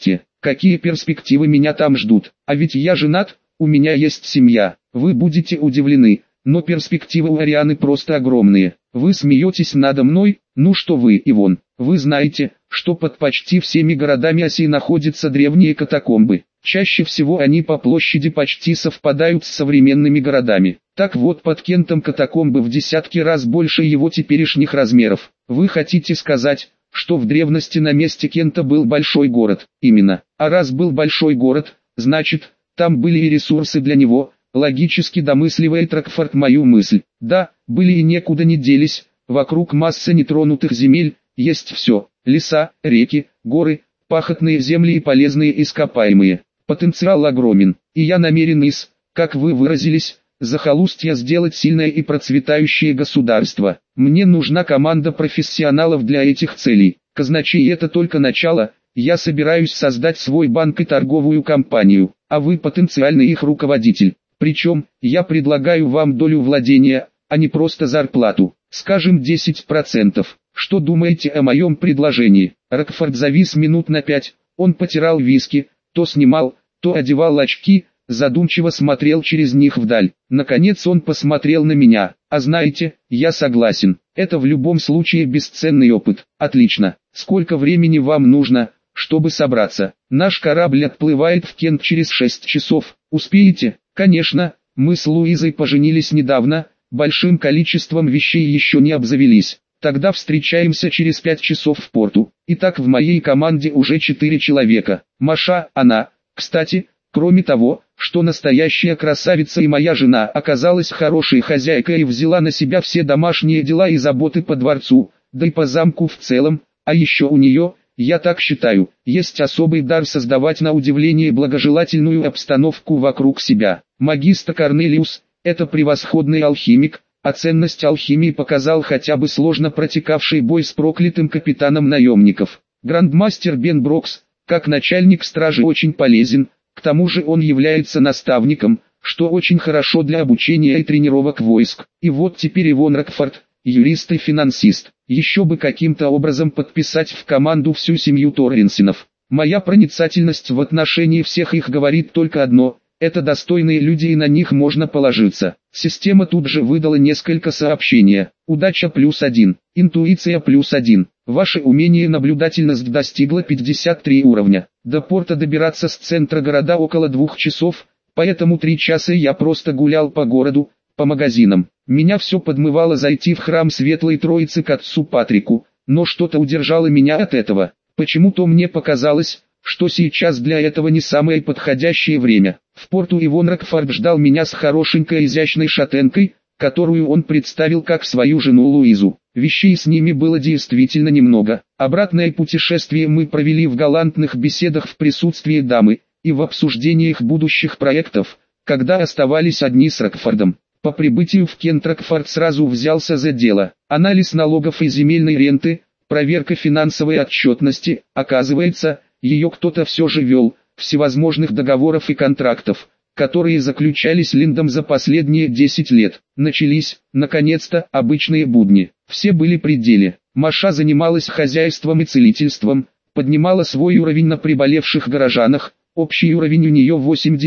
какие перспективы меня там ждут. А ведь я женат, у меня есть семья. Вы будете удивлены, но перспективы у Арианы просто огромные. Вы смеетесь надо мной, ну что вы, Ивон, вы знаете, что под почти всеми городами Асии находятся древние катакомбы. Чаще всего они по площади почти совпадают с современными городами. Так вот, под Кентом катакомбы в десятки раз больше его теперешних размеров. Вы хотите сказать, что в древности на месте Кента был большой город? Именно. А раз был большой город, значит, там были и ресурсы для него. Логически домысливает Рокфорд мою мысль. Да, были и никуда не делись. Вокруг масса нетронутых земель, есть все. Леса, реки, горы, пахотные земли и полезные ископаемые. Потенциал огромен, и я намерен как вы выразились, захолустья сделать сильное и процветающее государство. Мне нужна команда профессионалов для этих целей. Казначей — это только начало, я собираюсь создать свой банк и торговую компанию, а вы потенциальный их руководитель. Причем, я предлагаю вам долю владения, а не просто зарплату, скажем 10%. Что думаете о моем предложении? Рокфорд завис минут на 5, он потирал виски, то снимал, то одевал очки, задумчиво смотрел через них вдаль. Наконец он посмотрел на меня. А знаете, я согласен, это в любом случае бесценный опыт. Отлично, сколько времени вам нужно, чтобы собраться? Наш корабль отплывает в Кент через 6 часов. Успеете? Конечно, мы с Луизой поженились недавно, большим количеством вещей еще не обзавелись. Тогда встречаемся через 5 часов в порту. Итак, в моей команде уже 4 человека. Маша, она, кстати, кроме того, что настоящая красавица и моя жена оказалась хорошей хозяйкой и взяла на себя все домашние дела и заботы по дворцу, да и по замку в целом, а еще у нее, я так считаю, есть особый дар создавать на удивление благожелательную обстановку вокруг себя. Магистр Корнелиус – это превосходный алхимик, а ценность алхимии показал хотя бы сложно протекавший бой с проклятым капитаном наемников. Грандмастер Бен Брокс, как начальник стражи, очень полезен, к тому же он является наставником, что очень хорошо для обучения и тренировок войск. И вот теперь Ивон Рокфорд, юрист и финансист. Еще бы каким-то образом подписать в команду всю семью Торренсенов. Моя проницательность в отношении всех их говорит только одно – это достойные люди и на них можно положиться. Система тут же выдала несколько сообщений. Удача +1, интуиция +1. Ваше умение наблюдательность достигло 53 уровня. До порта добираться с центра города около 2 часов, поэтому 3 часа я просто гулял по городу, по магазинам. Меня все подмывало зайти в храм Светлой Троицы к отцу Патрику, но что-то удержало меня от этого. Почему-то мне показалось, что сейчас для этого не самое подходящее время. В порту Ивон Рокфорд ждал меня с хорошенькой изящной шатенкой, которую он представил как свою жену Луизу. Вещей с ними было действительно немного. Обратное путешествие мы провели в галантных беседах в присутствии дамы и в обсуждениях будущих проектов, когда оставались одни с Рокфордом. По прибытию в Кент Рокфорд сразу взялся за дело. Анализ налогов и земельной ренты, проверка финансовой отчетности. Оказывается, ее кто-то все же вел, всевозможных договоров и контрактов, которые заключались Линдом за последние 10 лет. Начались, наконец-то, обычные будни. Все были при деле. Маша занималась хозяйством и целительством, поднимала свой уровень на приболевших горожанах, общий уровень у нее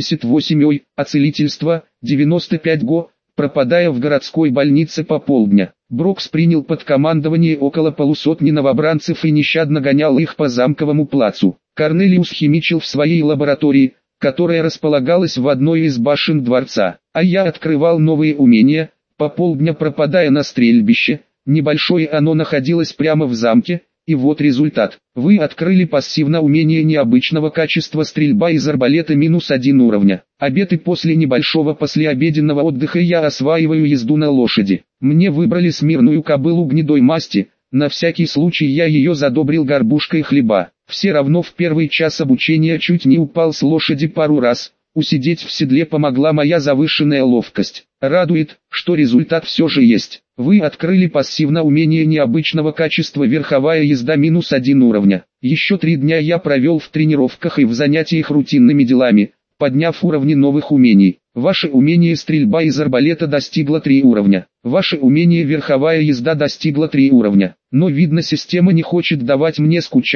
88 ой, а целительство 95 го, пропадая в городской больнице по полдня. Брокс принял под командование около полусотни новобранцев и нещадно гонял их по замковому плацу. Корнелиус химичил в своей лаборатории, которая располагалась в одной из башен дворца, а я открывал новые умения, по полдня пропадая на стрельбище. Небольшое оно находилось прямо в замке, и вот результат. Вы открыли пассивно умение необычного качества стрельба из арбалета -1 уровня. Обед и после небольшого послеобеденного отдыха я осваиваю езду на лошади. Мне выбрали смирную кобылу гнедой масти, на всякий случай я ее задобрил горбушкой хлеба. Все равно в первый час обучения чуть не упал с лошади пару раз, усидеть в седле помогла моя завышенная ловкость. Радует, что результат все же есть. Вы открыли пассивно умение необычного качества верховая езда -1 уровня. Еще 3 дня я провел в тренировках и в занятиях рутинными делами, подняв уровни новых умений. Ваше умение стрельба из арбалета достигло 3 уровня. Ваше умение верховая езда достигло 3 уровня. Но видно, система не хочет давать мне скучать,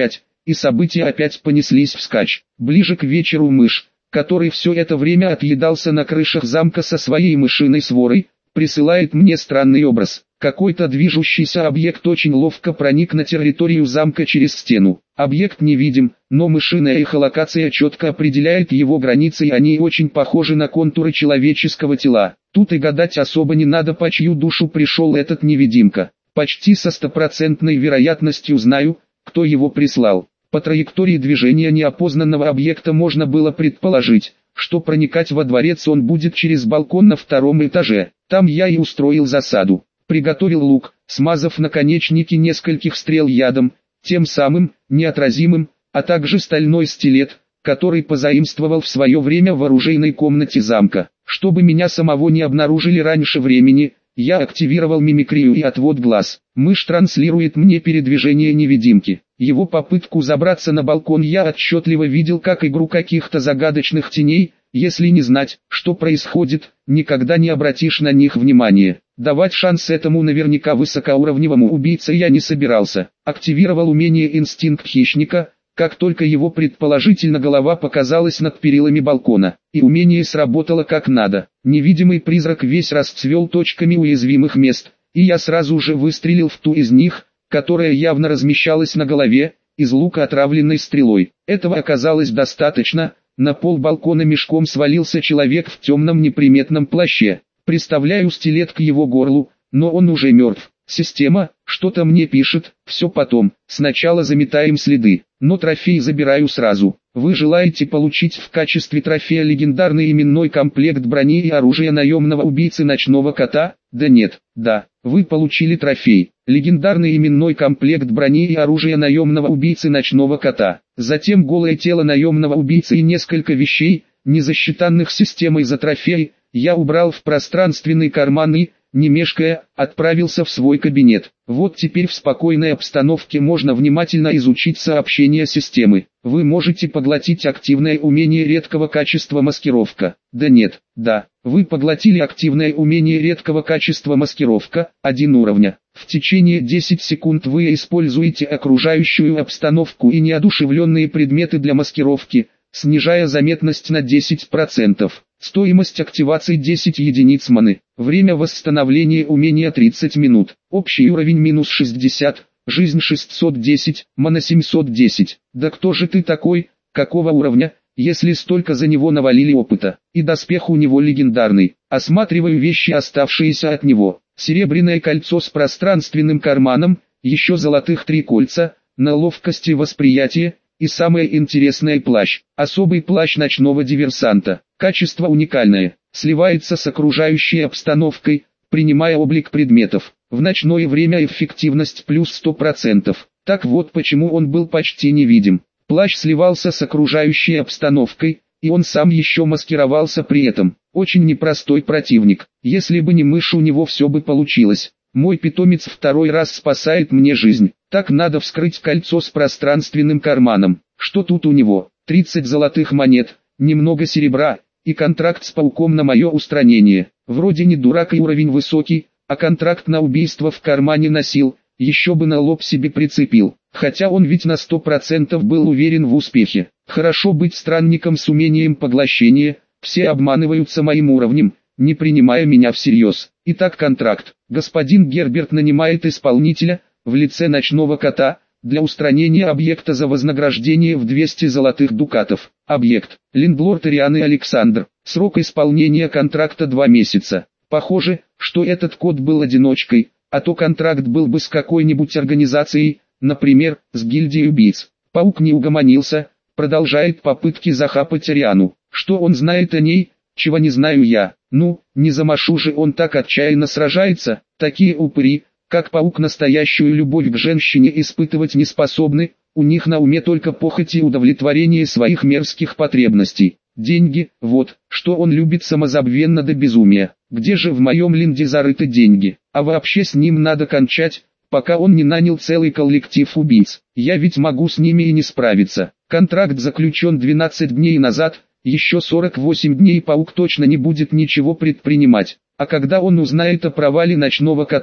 и события опять понеслись вскачь. Ближе к вечеру мышь, который все это время отъедался на крышах замка со своей мышиной сворой, присылает мне странный образ. Какой-то движущийся объект очень ловко проник на территорию замка через стену. Объект невидим, но мышиная эхолокация четко определяет его границы, и они очень похожи на контуры человеческого тела. Тут и гадать особо не надо, по чью душу пришел этот невидимка. Почти со стопроцентной вероятностью знаю, кто его прислал. По траектории движения неопознанного объекта можно было предположить, что проникать во дворец он будет через балкон на втором этаже. Там я и устроил засаду. Приготовил лук, смазав наконечники нескольких стрел ядом, тем самым, неотразимым, а также стальной стилет, который позаимствовал в свое время в оружейной комнате замка. Чтобы меня самого не обнаружили раньше времени, я активировал мимикрию и отвод глаз. Мышь транслирует мне передвижение невидимки. Его попытку забраться на балкон я отчетливо видел как игру каких-то загадочных теней. Если не знать, что происходит, никогда не обратишь на них внимания. Давать шанс этому наверняка высокоуровневому убийце я не собирался. Активировал умение инстинкт хищника, как только его предположительно голова показалась над перилами балкона, и умение сработало как надо. Невидимый призрак весь расцвел точками уязвимых мест, и я сразу же выстрелил в ту из них, которая явно размещалась на голове, из лука отравленной стрелой. Этого оказалось достаточно. На пол балкона мешком свалился человек в темном неприметном плаще. Приставляю стилет к его горлу, но он уже мертв. Система, что-то мне пишет, все потом. Сначала заметаем следы, но трофей забираю сразу. Вы желаете получить в качестве трофея легендарный именной комплект брони и оружия наемного убийцы Ночного Кота? Да нет, да, вы получили трофей. Легендарный именной комплект брони и оружия наемного убийцы Ночного Кота. Затем голое тело наемного убийцы и несколько вещей, не засчитанных системой за трофей, я убрал в пространственный карман и, не мешкая, отправился в свой кабинет. Вот теперь в спокойной обстановке можно внимательно изучить сообщения системы. Вы можете поглотить активное умение редкого качества маскировка. Да нет, да, вы поглотили активное умение редкого качества маскировка, 1 уровня. В течение 10 секунд вы используете окружающую обстановку и неодушевленные предметы для маскировки, снижая заметность на 10%. Стоимость активации 10 единиц маны. Время восстановления умения 30 минут. Общий уровень минус 60, жизнь 610, мана 710. Да кто же ты такой, какого уровня, если столько за него навалили опыта? И доспех у него легендарный. Осматриваю вещи, оставшиеся от него. Серебряное кольцо с пространственным карманом, еще золотых 3 кольца, на ловкости восприятия, и самое интересное плащ. Особый плащ ночного диверсанта. Качество уникальное, сливается с окружающей обстановкой, принимая облик предметов. В ночное время эффективность плюс 100%. Так вот почему он был почти невидим. Плащ сливался с окружающей обстановкой, и он сам еще маскировался при этом. Очень непростой противник. Если бы не мышь, у него все бы получилось. Мой питомец второй раз спасает мне жизнь. Так надо вскрыть кольцо с пространственным карманом. Что тут у него? 30 золотых монет, немного серебра, и контракт с пауком на мое устранение. Вроде не дурак и уровень высокий, а контракт на убийство в кармане носил, еще бы на лоб себе прицепил. Хотя он ведь на 100% был уверен в успехе. Хорошо быть странником с умением поглощения, все обманываются моим уровнем, не принимая меня всерьез. Итак, контракт. Господин Герберт нанимает исполнителя, в лице Ночного Кота, для устранения объекта за вознаграждение в 200 золотых дукатов. Объект. Лендлорд Ирианы Александр. Срок исполнения контракта 2 месяца. Похоже, что этот кот был одиночкой, а то контракт был бы с какой-нибудь организацией, например, с гильдией убийц. Паук не угомонился, продолжает попытки захапать Ириану. Что он знает о ней, чего не знаю я? Ну, не за Машу же он так отчаянно сражается. Такие упыри, как Паук, настоящую любовь к женщине испытывать не способны, у них на уме только похоть и удовлетворение своих мерзких потребностей. Деньги, вот, что он любит самозабвенно до безумия. Где же в моем Линде зарыты деньги? А вообще с ним надо кончать, пока он не нанял целый коллектив убийц. Я ведь могу с ними и не справиться. Контракт заключен 12 дней назад, еще 48 дней Паук точно не будет ничего предпринимать. А когда он узнает о провале Ночного Кота,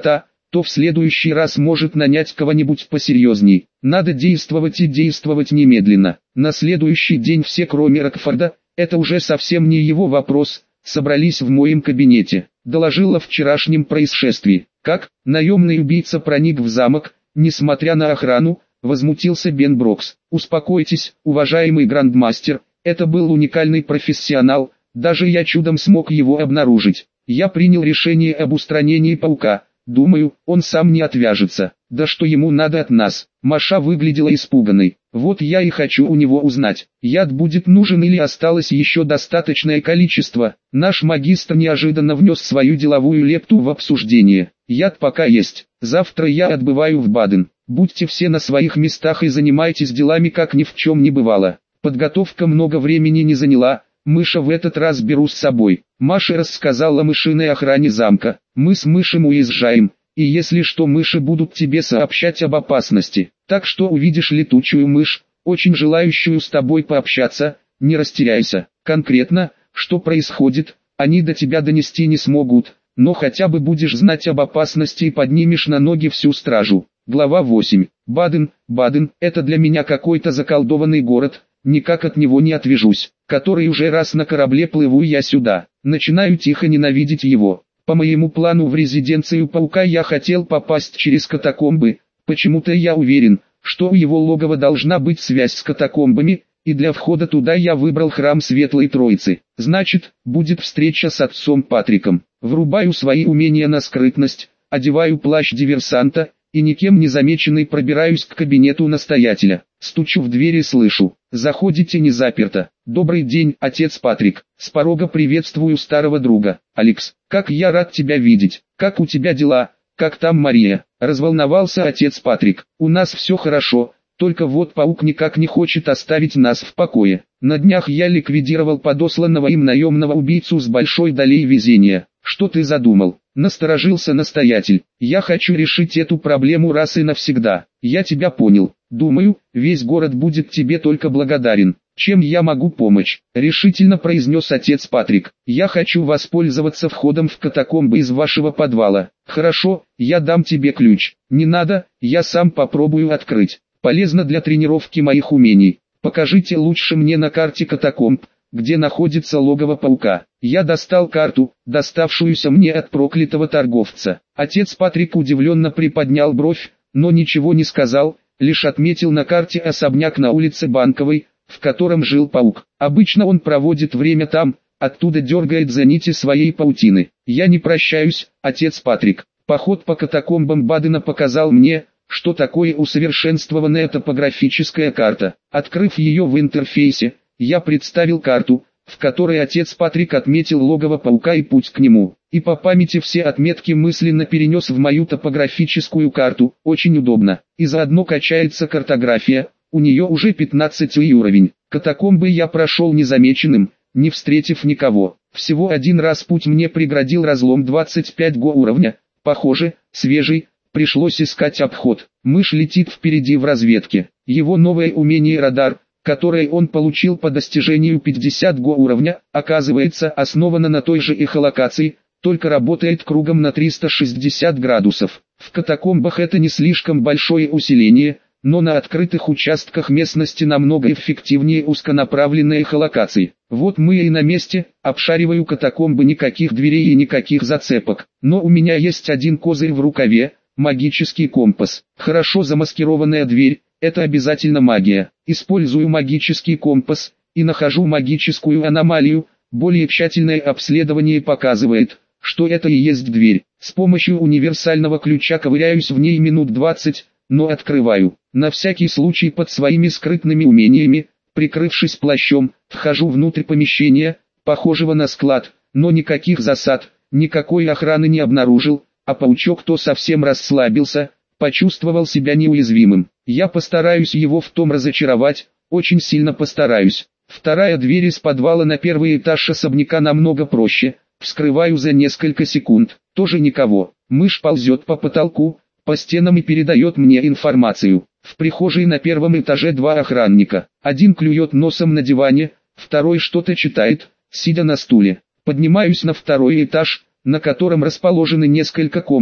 то в следующий раз может нанять кого-нибудь посерьезней. Надо действовать и действовать немедленно. На следующий день все, кроме Рокфорда, это уже совсем не его вопрос, собрались в моем кабинете. Доложил о вчерашнем происшествии. Как наемный убийца проник в замок, несмотря на охрану, возмутился Бен Брокс. Успокойтесь, уважаемый грандмастер, это был уникальный профессионал, даже я чудом смог его обнаружить. Я принял решение об устранении паука. Думаю, он сам не отвяжется. Да что ему надо от нас? Маша выглядела испуганной. Вот я и хочу у него узнать, яд будет нужен или осталось еще достаточное количество. Наш магистр неожиданно внес свою деловую лепту в обсуждение. Яд пока есть. Завтра я отбываю в Баден. Будьте все на своих местах и занимайтесь делами, как ни в чем не бывало. Подготовка много времени не заняла. Мыша в этот раз беру с собой. Маша рассказала мышиной охране замка. Мы с Мышем уезжаем, и если что, мыши будут тебе сообщать об опасности. Так что увидишь летучую мышь, очень желающую с тобой пообщаться, не растеряйся. Конкретно, что происходит, они до тебя донести не смогут, но хотя бы будешь знать об опасности и поднимешь на ноги всю стражу. Глава 8. Баден, это для меня какой-то заколдованный город. Никак от него не отвяжусь. Который уже раз на корабле плыву я сюда. Начинаю тихо ненавидеть его. По моему плану в резиденцию паука я хотел попасть через катакомбы. Почему-то я уверен, что у его логова должна быть связь с катакомбами, и для входа туда я выбрал храм Светлой Троицы. Значит, будет встреча с отцом Патриком. Врубаю свои умения на скрытность, одеваю плащ диверсанта, и никем не замеченный пробираюсь к кабинету настоятеля. Стучу в дверь и слышу: «Заходите, не заперто». «Добрый день, отец Патрик». С порога приветствую старого друга. «Алекс, как я рад тебя видеть. Как у тебя дела? Как там Мария?» Разволновался отец Патрик. «У нас все хорошо, только вот паук никак не хочет оставить нас в покое. На днях я ликвидировал подосланного им наемного убийцу с большой долей везения». «Что ты задумал?» — насторожился настоятель. «Я хочу решить эту проблему раз и навсегда». «Я тебя понял. Думаю, весь город будет тебе только благодарен. Чем я могу помочь?» — решительно произнес отец Патрик. «Я хочу воспользоваться входом в катакомбы из вашего подвала». «Хорошо, я дам тебе ключ». «Не надо, я сам попробую открыть. Полезно для тренировки моих умений. Покажите лучше мне на карте катакомб, где находится логово паука». Я достал карту, доставшуюся мне от проклятого торговца. Отец Патрик удивленно приподнял бровь, но ничего не сказал, лишь отметил на карте особняк на улице Банковой, в котором жил паук. Обычно он проводит время там, оттуда дергает за нити своей паутины. Я не прощаюсь, отец Патрик. Поход по катакомбам Бадена показал мне, что такое усовершенствованная топографическая карта. Открыв ее в интерфейсе, я представил карту, в которой отец Патрик отметил логово паука и путь к нему, и по памяти все отметки мысленно перенес в мою топографическую карту. Очень удобно, и заодно качается картография, у нее уже 15 уровень. Катакомбы я прошел незамеченным, не встретив никого. Всего один раз путь мне преградил разлом 25 уровня, похоже, свежий, пришлось искать обход. Мышь летит впереди в разведке, его новое умение радар, которое он получил по достижению 50 уровня, оказывается основано на той же эхолокации, только работает кругом на 360 градусов. В катакомбах это не слишком большое усиление, но на открытых участках местности намного эффективнее узконаправленной эхолокации. Вот мы и на месте, обшариваю катакомбы, никаких дверей и никаких зацепок. Но у меня есть один козырь в рукаве, магический компас. Хорошо замаскированная дверь. Это обязательно магия. Использую магический компас и нахожу магическую аномалию. Более тщательное обследование показывает, что это и есть дверь. С помощью универсального ключа ковыряюсь в ней минут 20, но открываю. На всякий случай под своими скрытными умениями, прикрывшись плащом, вхожу внутрь помещения, похожего на склад, но никаких засад, никакой охраны не обнаружил, а паучок то совсем расслабился, почувствовал себя неуязвимым. Я постараюсь его в том разочаровать, очень сильно постараюсь. Вторая дверь из подвала на первый этаж особняка намного проще, вскрываю за несколько секунд, тоже никого. Мышь ползет по потолку, по стенам и передает мне информацию. В прихожей на первом этаже два охранника. Один клюет носом на диване, второй что-то читает, сидя на стуле. Поднимаюсь на второй этаж, на котором расположены несколько комнат,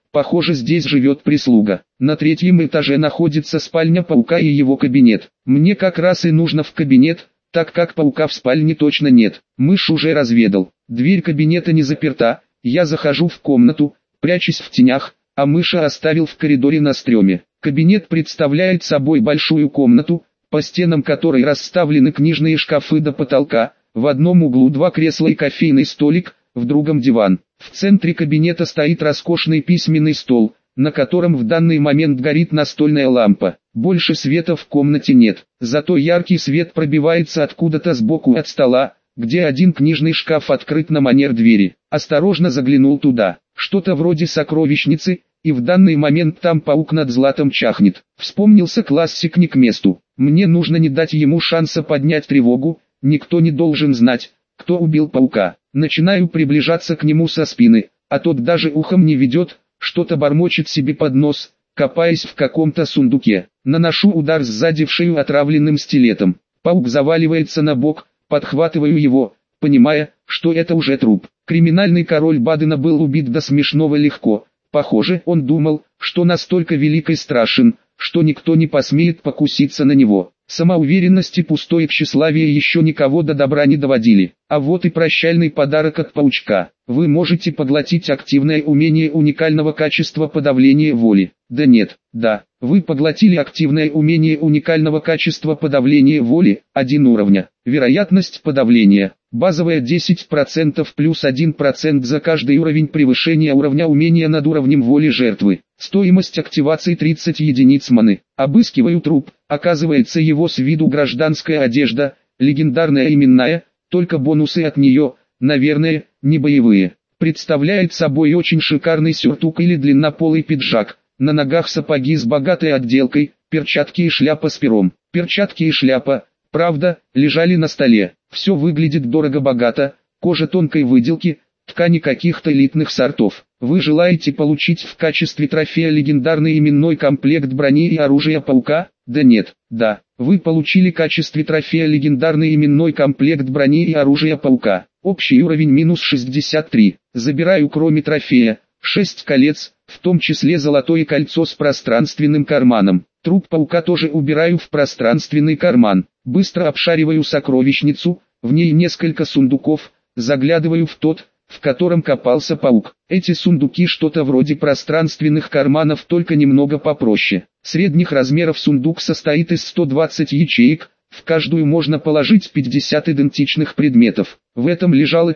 Похоже, здесь живет прислуга. На третьем этаже находится спальня паука и его кабинет. Мне как раз и нужно в кабинет, так как паука в спальне точно нет. Мышь уже разведал. Дверь кабинета не заперта. Я захожу в комнату, прячусь в тенях, а мыша оставил в коридоре на стреме. Кабинет представляет собой большую комнату, по стенам которой расставлены книжные шкафы до потолка. В одном углу 2 кресла и кофейный столик, в другом диван. В центре кабинета стоит роскошный письменный стол, на котором в данный момент горит настольная лампа. Больше света в комнате нет, зато яркий свет пробивается откуда-то сбоку от стола, где один книжный шкаф открыт на манер двери. Осторожно заглянул туда, что-то вроде сокровищницы, и в данный момент там паук над златом чахнет. Вспомнился классик не к месту. Мне нужно не дать ему шанса поднять тревогу, никто не должен знать, кто убил паука. Начинаю приближаться к нему со спины, а тот даже ухом не ведет, что-то бормочет себе под нос, копаясь в каком-то сундуке. Наношу удар сзади в шею отравленным стилетом. Паук заваливается на бок, подхватываю его, понимая, что это уже труп. Криминальный король Бадена был убит до смешного легко. Похоже, он думал, что настолько велик и страшен, что никто не посмеет покуситься на него. Самоуверенность и пустое тщеславие еще никого до добра не доводили. А вот и прощальный подарок от паучка. Вы можете поглотить активное умение уникального качества подавления воли. Да нет, да, вы поглотили активное умение уникального качества подавления воли, 1 уровня. Вероятность подавления. Базовая 10% плюс 1% за каждый уровень превышения уровня умения над уровнем воли жертвы. Стоимость активации 30 единиц маны. Обыскиваю труп, оказывается его с виду гражданская одежда, легендарная именная, только бонусы от нее, наверное, не боевые. Представляет собой очень шикарный сюртук или длиннополый пиджак, на ногах сапоги с богатой отделкой, перчатки и шляпа с пером. Перчатки и шляпа, правда, лежали на столе. Все выглядит дорого-богато, кожа тонкой выделки, ткани каких-то элитных сортов. Вы желаете получить в качестве трофея легендарный именной комплект брони и оружия паука? Да нет, да. Вы получили в качестве трофея легендарный именной комплект брони и оружия паука. Общий уровень минус 63. Забираю кроме трофея 6 колец, в том числе золотое кольцо с пространственным карманом. Труп паука тоже убираю в пространственный карман. Быстро обшариваю сокровищницу, в ней несколько сундуков, заглядываю в тот, в котором копался паук. Эти сундуки что-то вроде пространственных карманов, только немного попроще. Средних размеров сундук состоит из 120 ячеек, в каждую можно положить 50 идентичных предметов. В этом лежало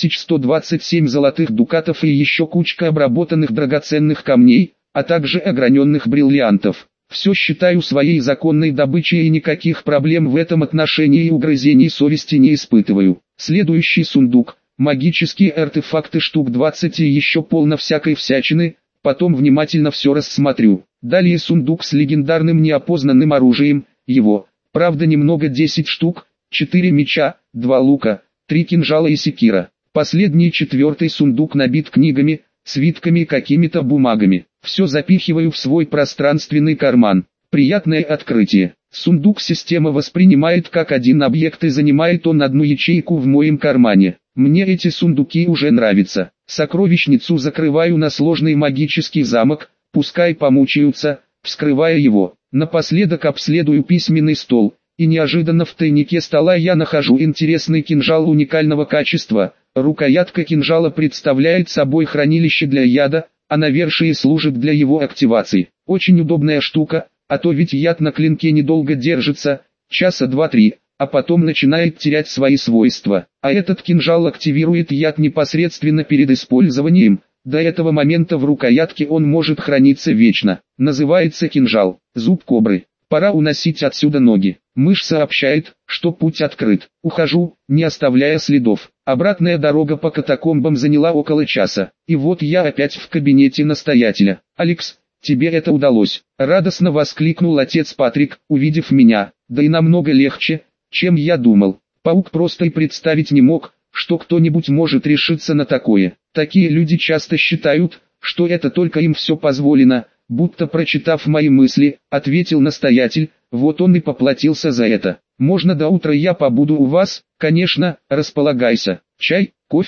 5127 золотых дукатов и еще кучка обработанных драгоценных камней, а также ограненных бриллиантов. Все считаю своей законной добычей и никаких проблем в этом отношении и угрызений совести не испытываю. Следующий сундук. Магические артефакты штук 20 и еще полно всякой всячины, потом внимательно все рассмотрю. Далее сундук с легендарным неопознанным оружием, его, правда немного, 10 штук, 4 меча, 2 лука, 3 кинжала и секира. Последний 4-й сундук набит книгами, свитками и какими-то бумагами. Все запихиваю в свой пространственный карман. Приятное открытие. Сундук система воспринимает как один объект и занимает он 1 ячейку в моем кармане. Мне эти сундуки уже нравятся. Сокровищницу закрываю на сложный магический замок, пускай помучаются, вскрывая его. Напоследок обследую письменный стол, и неожиданно в тайнике стола я нахожу интересный кинжал уникального качества. Рукоятка кинжала представляет собой хранилище для яда, а навершие служит для его активации. Очень удобная штука, а то ведь яд на клинке недолго держится, часа 2-3, а потом начинает терять свои свойства. А этот кинжал активирует яд непосредственно перед использованием. До этого момента в рукоятке он может храниться вечно. Называется кинжал «Зуб кобры». Пора уносить отсюда ноги. Мышь сообщает, что путь открыт. Ухожу, не оставляя следов. Обратная дорога по катакомбам заняла около часа. И вот я опять в кабинете настоятеля. «Алекс, тебе это удалось!» Радостно воскликнул отец Патрик, увидев меня. Да и намного легче, чем я думал. Паук просто и представить не мог, что кто-нибудь может решиться на такое. Такие люди часто считают, что это только им все позволено, будто прочитав мои мысли, ответил настоятель, вот он и поплатился за это. Можно до утра я побуду у вас? Конечно, располагайся. Чай, кофе?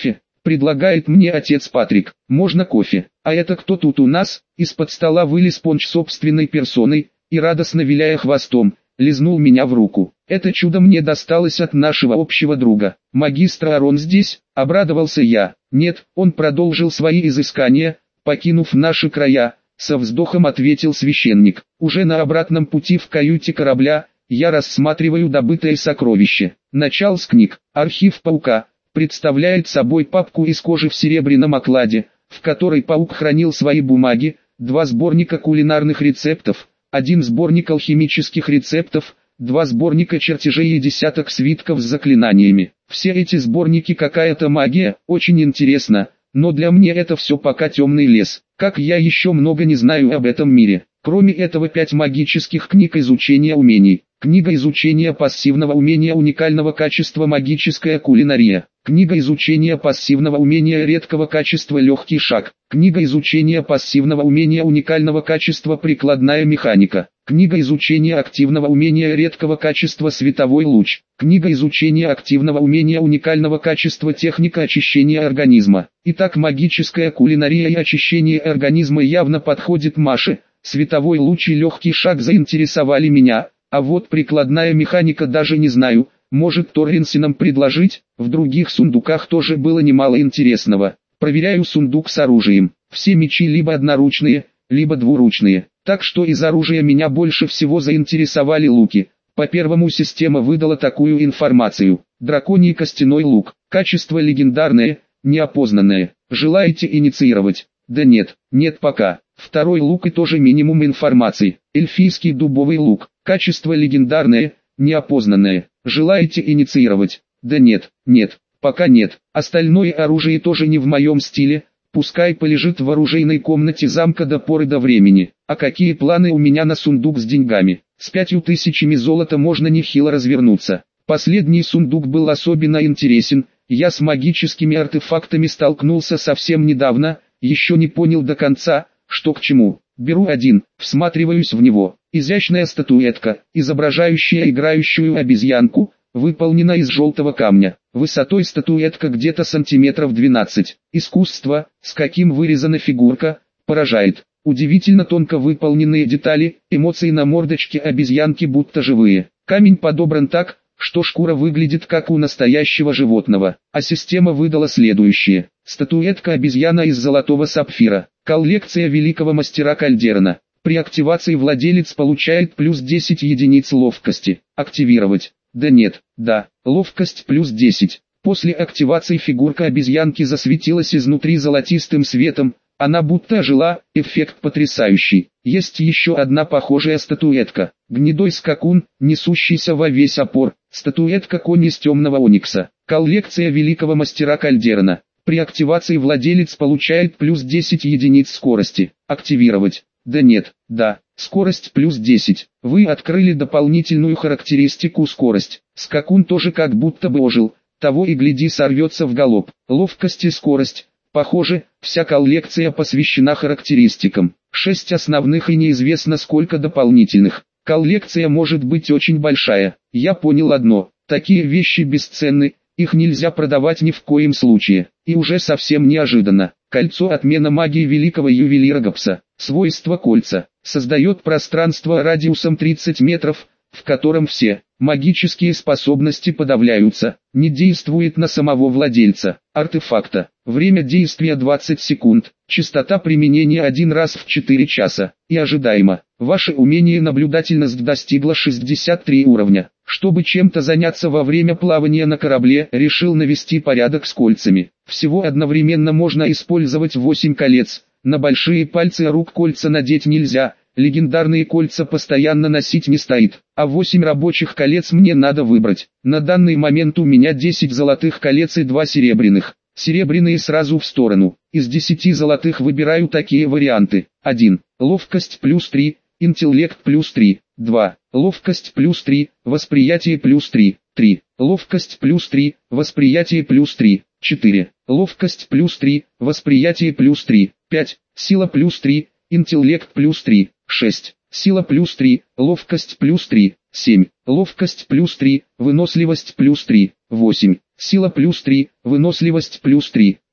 предлагает мне отец Патрик. Можно кофе? А это кто тут у нас? Из-под стола вылез Понч собственной персоной и, радостно виляя хвостом, лизнул меня в руку. Это чудо мне досталось от нашего общего друга. Магистр Арон здесь? Обрадовался я. Нет, он продолжил свои изыскания, покинув наши края. Со вздохом ответил священник. Уже на обратном пути в каюте корабля я рассматриваю добытое сокровище. Начал с книг. Архив паука представляет собой папку из кожи в серебряном окладе, в которой паук хранил свои бумаги, 2 сборника кулинарных рецептов, 1 сборник алхимических рецептов, 2 сборника чертежей и десяток свитков с заклинаниями. Все эти сборники какая-то магия, очень интересно, но для меня это все пока темный лес. Как я еще много не знаю об этом мире. Кроме этого 5 магических книг изучения умений. Книга изучения пассивного умения уникального качества магическая кулинария. Книга изучения пассивного умения редкого качества легкий шаг. Книга изучения пассивного умения уникального качества прикладная механика. Книга изучения активного умения редкого качества световой луч. Книга изучения активного умения уникального качества техника очищения организма. Итак, магическая кулинария и очищение организма явно подходит Маше. Световой луч и легкий шаг заинтересовали меня, а вот прикладная механика даже не знаю, может Торренсенам предложить. В других сундуках тоже было немало интересного. Проверяю сундук с оружием. Все мечи либо одноручные, либо двуручные. Так что из оружия меня больше всего заинтересовали луки. По первому система выдала такую информацию. Драконий костяной лук. Качество легендарное, неопознанное. Желаете инициировать? Да нет, нет пока. Второй лук и тоже минимум информации. Эльфийский дубовый лук. Качество легендарное, неопознанное. Желаете инициировать? Да нет, нет, пока нет. Остальное оружие тоже не в моем стиле. Пускай полежит в оружейной комнате замка до поры до времени. А какие планы у меня на сундук с деньгами? С 5000 золота можно нехило развернуться. Последний сундук был особенно интересен. Я с магическими артефактами столкнулся совсем недавно. Еще не понял до конца, что к чему. Беру один, всматриваюсь в него. Изящная статуэтка, изображающая играющую обезьянку, выполнена из желтого камня. Высотой статуэтка где-то сантиметров 12. Искусство, с каким вырезана фигурка, поражает. Удивительно тонко выполненные детали, эмоции на мордочке обезьянки будто живые. Камень подобран так, что шкура выглядит как у настоящего животного. А система выдала следующее. Статуэтка обезьяна из золотого сапфира. Коллекция великого мастера Кальдерна. При активации владелец получает плюс 10 единиц ловкости. Активировать. Да нет, да, ловкость плюс 10. После активации фигурка обезьянки засветилась изнутри золотистым светом. Она будто ожила, эффект потрясающий. Есть еще одна похожая статуэтка. Гнедой скакун, несущийся во весь опор. Статуэтка конь из темного оникса. Коллекция великого мастера Кальдерна. При активации владелец получает плюс 10 единиц скорости. Активировать. Да нет, да, скорость плюс 10. Вы открыли дополнительную характеристику скорость. Скакун тоже как будто бы ожил. Того и гляди сорвется в галоп. Ловкость и скорость. Похоже, вся коллекция посвящена характеристикам. 6 основных и неизвестно сколько дополнительных. Коллекция может быть очень большая. Я понял одно. Такие вещи бесценны. Их нельзя продавать ни в коем случае. И уже совсем неожиданно. Кольцо отмена магии великого ювелира Гобса. Свойство кольца. Создает пространство радиусом 30 метров, в котором все магические способности подавляются. Не действует на самого владельца артефакта. Время действия 20 секунд. Частота применения 1 раз в 4 часа. И ожидаемо. Ваше умение наблюдательность достигло 63 уровня. Чтобы чем-то заняться во время плавания на корабле, решил навести порядок с кольцами. Всего одновременно можно использовать 8 колец. На большие пальцы рук кольца надеть нельзя. Легендарные кольца постоянно носить не стоит. А 8 рабочих колец мне надо выбрать. На данный момент у меня 10 золотых колец и 2 серебряных. Серебряные сразу в сторону. Из 10 золотых выбираю такие варианты. 1. Ловкость плюс 3. Интеллект плюс 3. 2. Ловкость плюс 3. Восприятие плюс 3. 3. Ловкость плюс 3. Восприятие плюс 3. 4. Ловкость плюс 3. Восприятие плюс 3. 5. Сила плюс 3. Интеллект плюс 3. 6. Сила плюс 3. Ловкость плюс 3. 7. Ловкость плюс 3. Выносливость плюс 3. 8. Сила плюс 3. Выносливость плюс 3.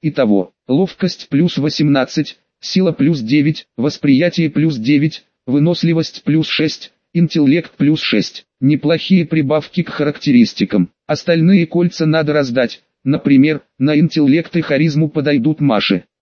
Итого, ловкость плюс 18, сила плюс 9, восприятие плюс 9, выносливость плюс 6, интеллект плюс 6. Неплохие прибавки к характеристикам. Остальные кольца надо раздать. Например, на интеллект и харизму подойдут Маше.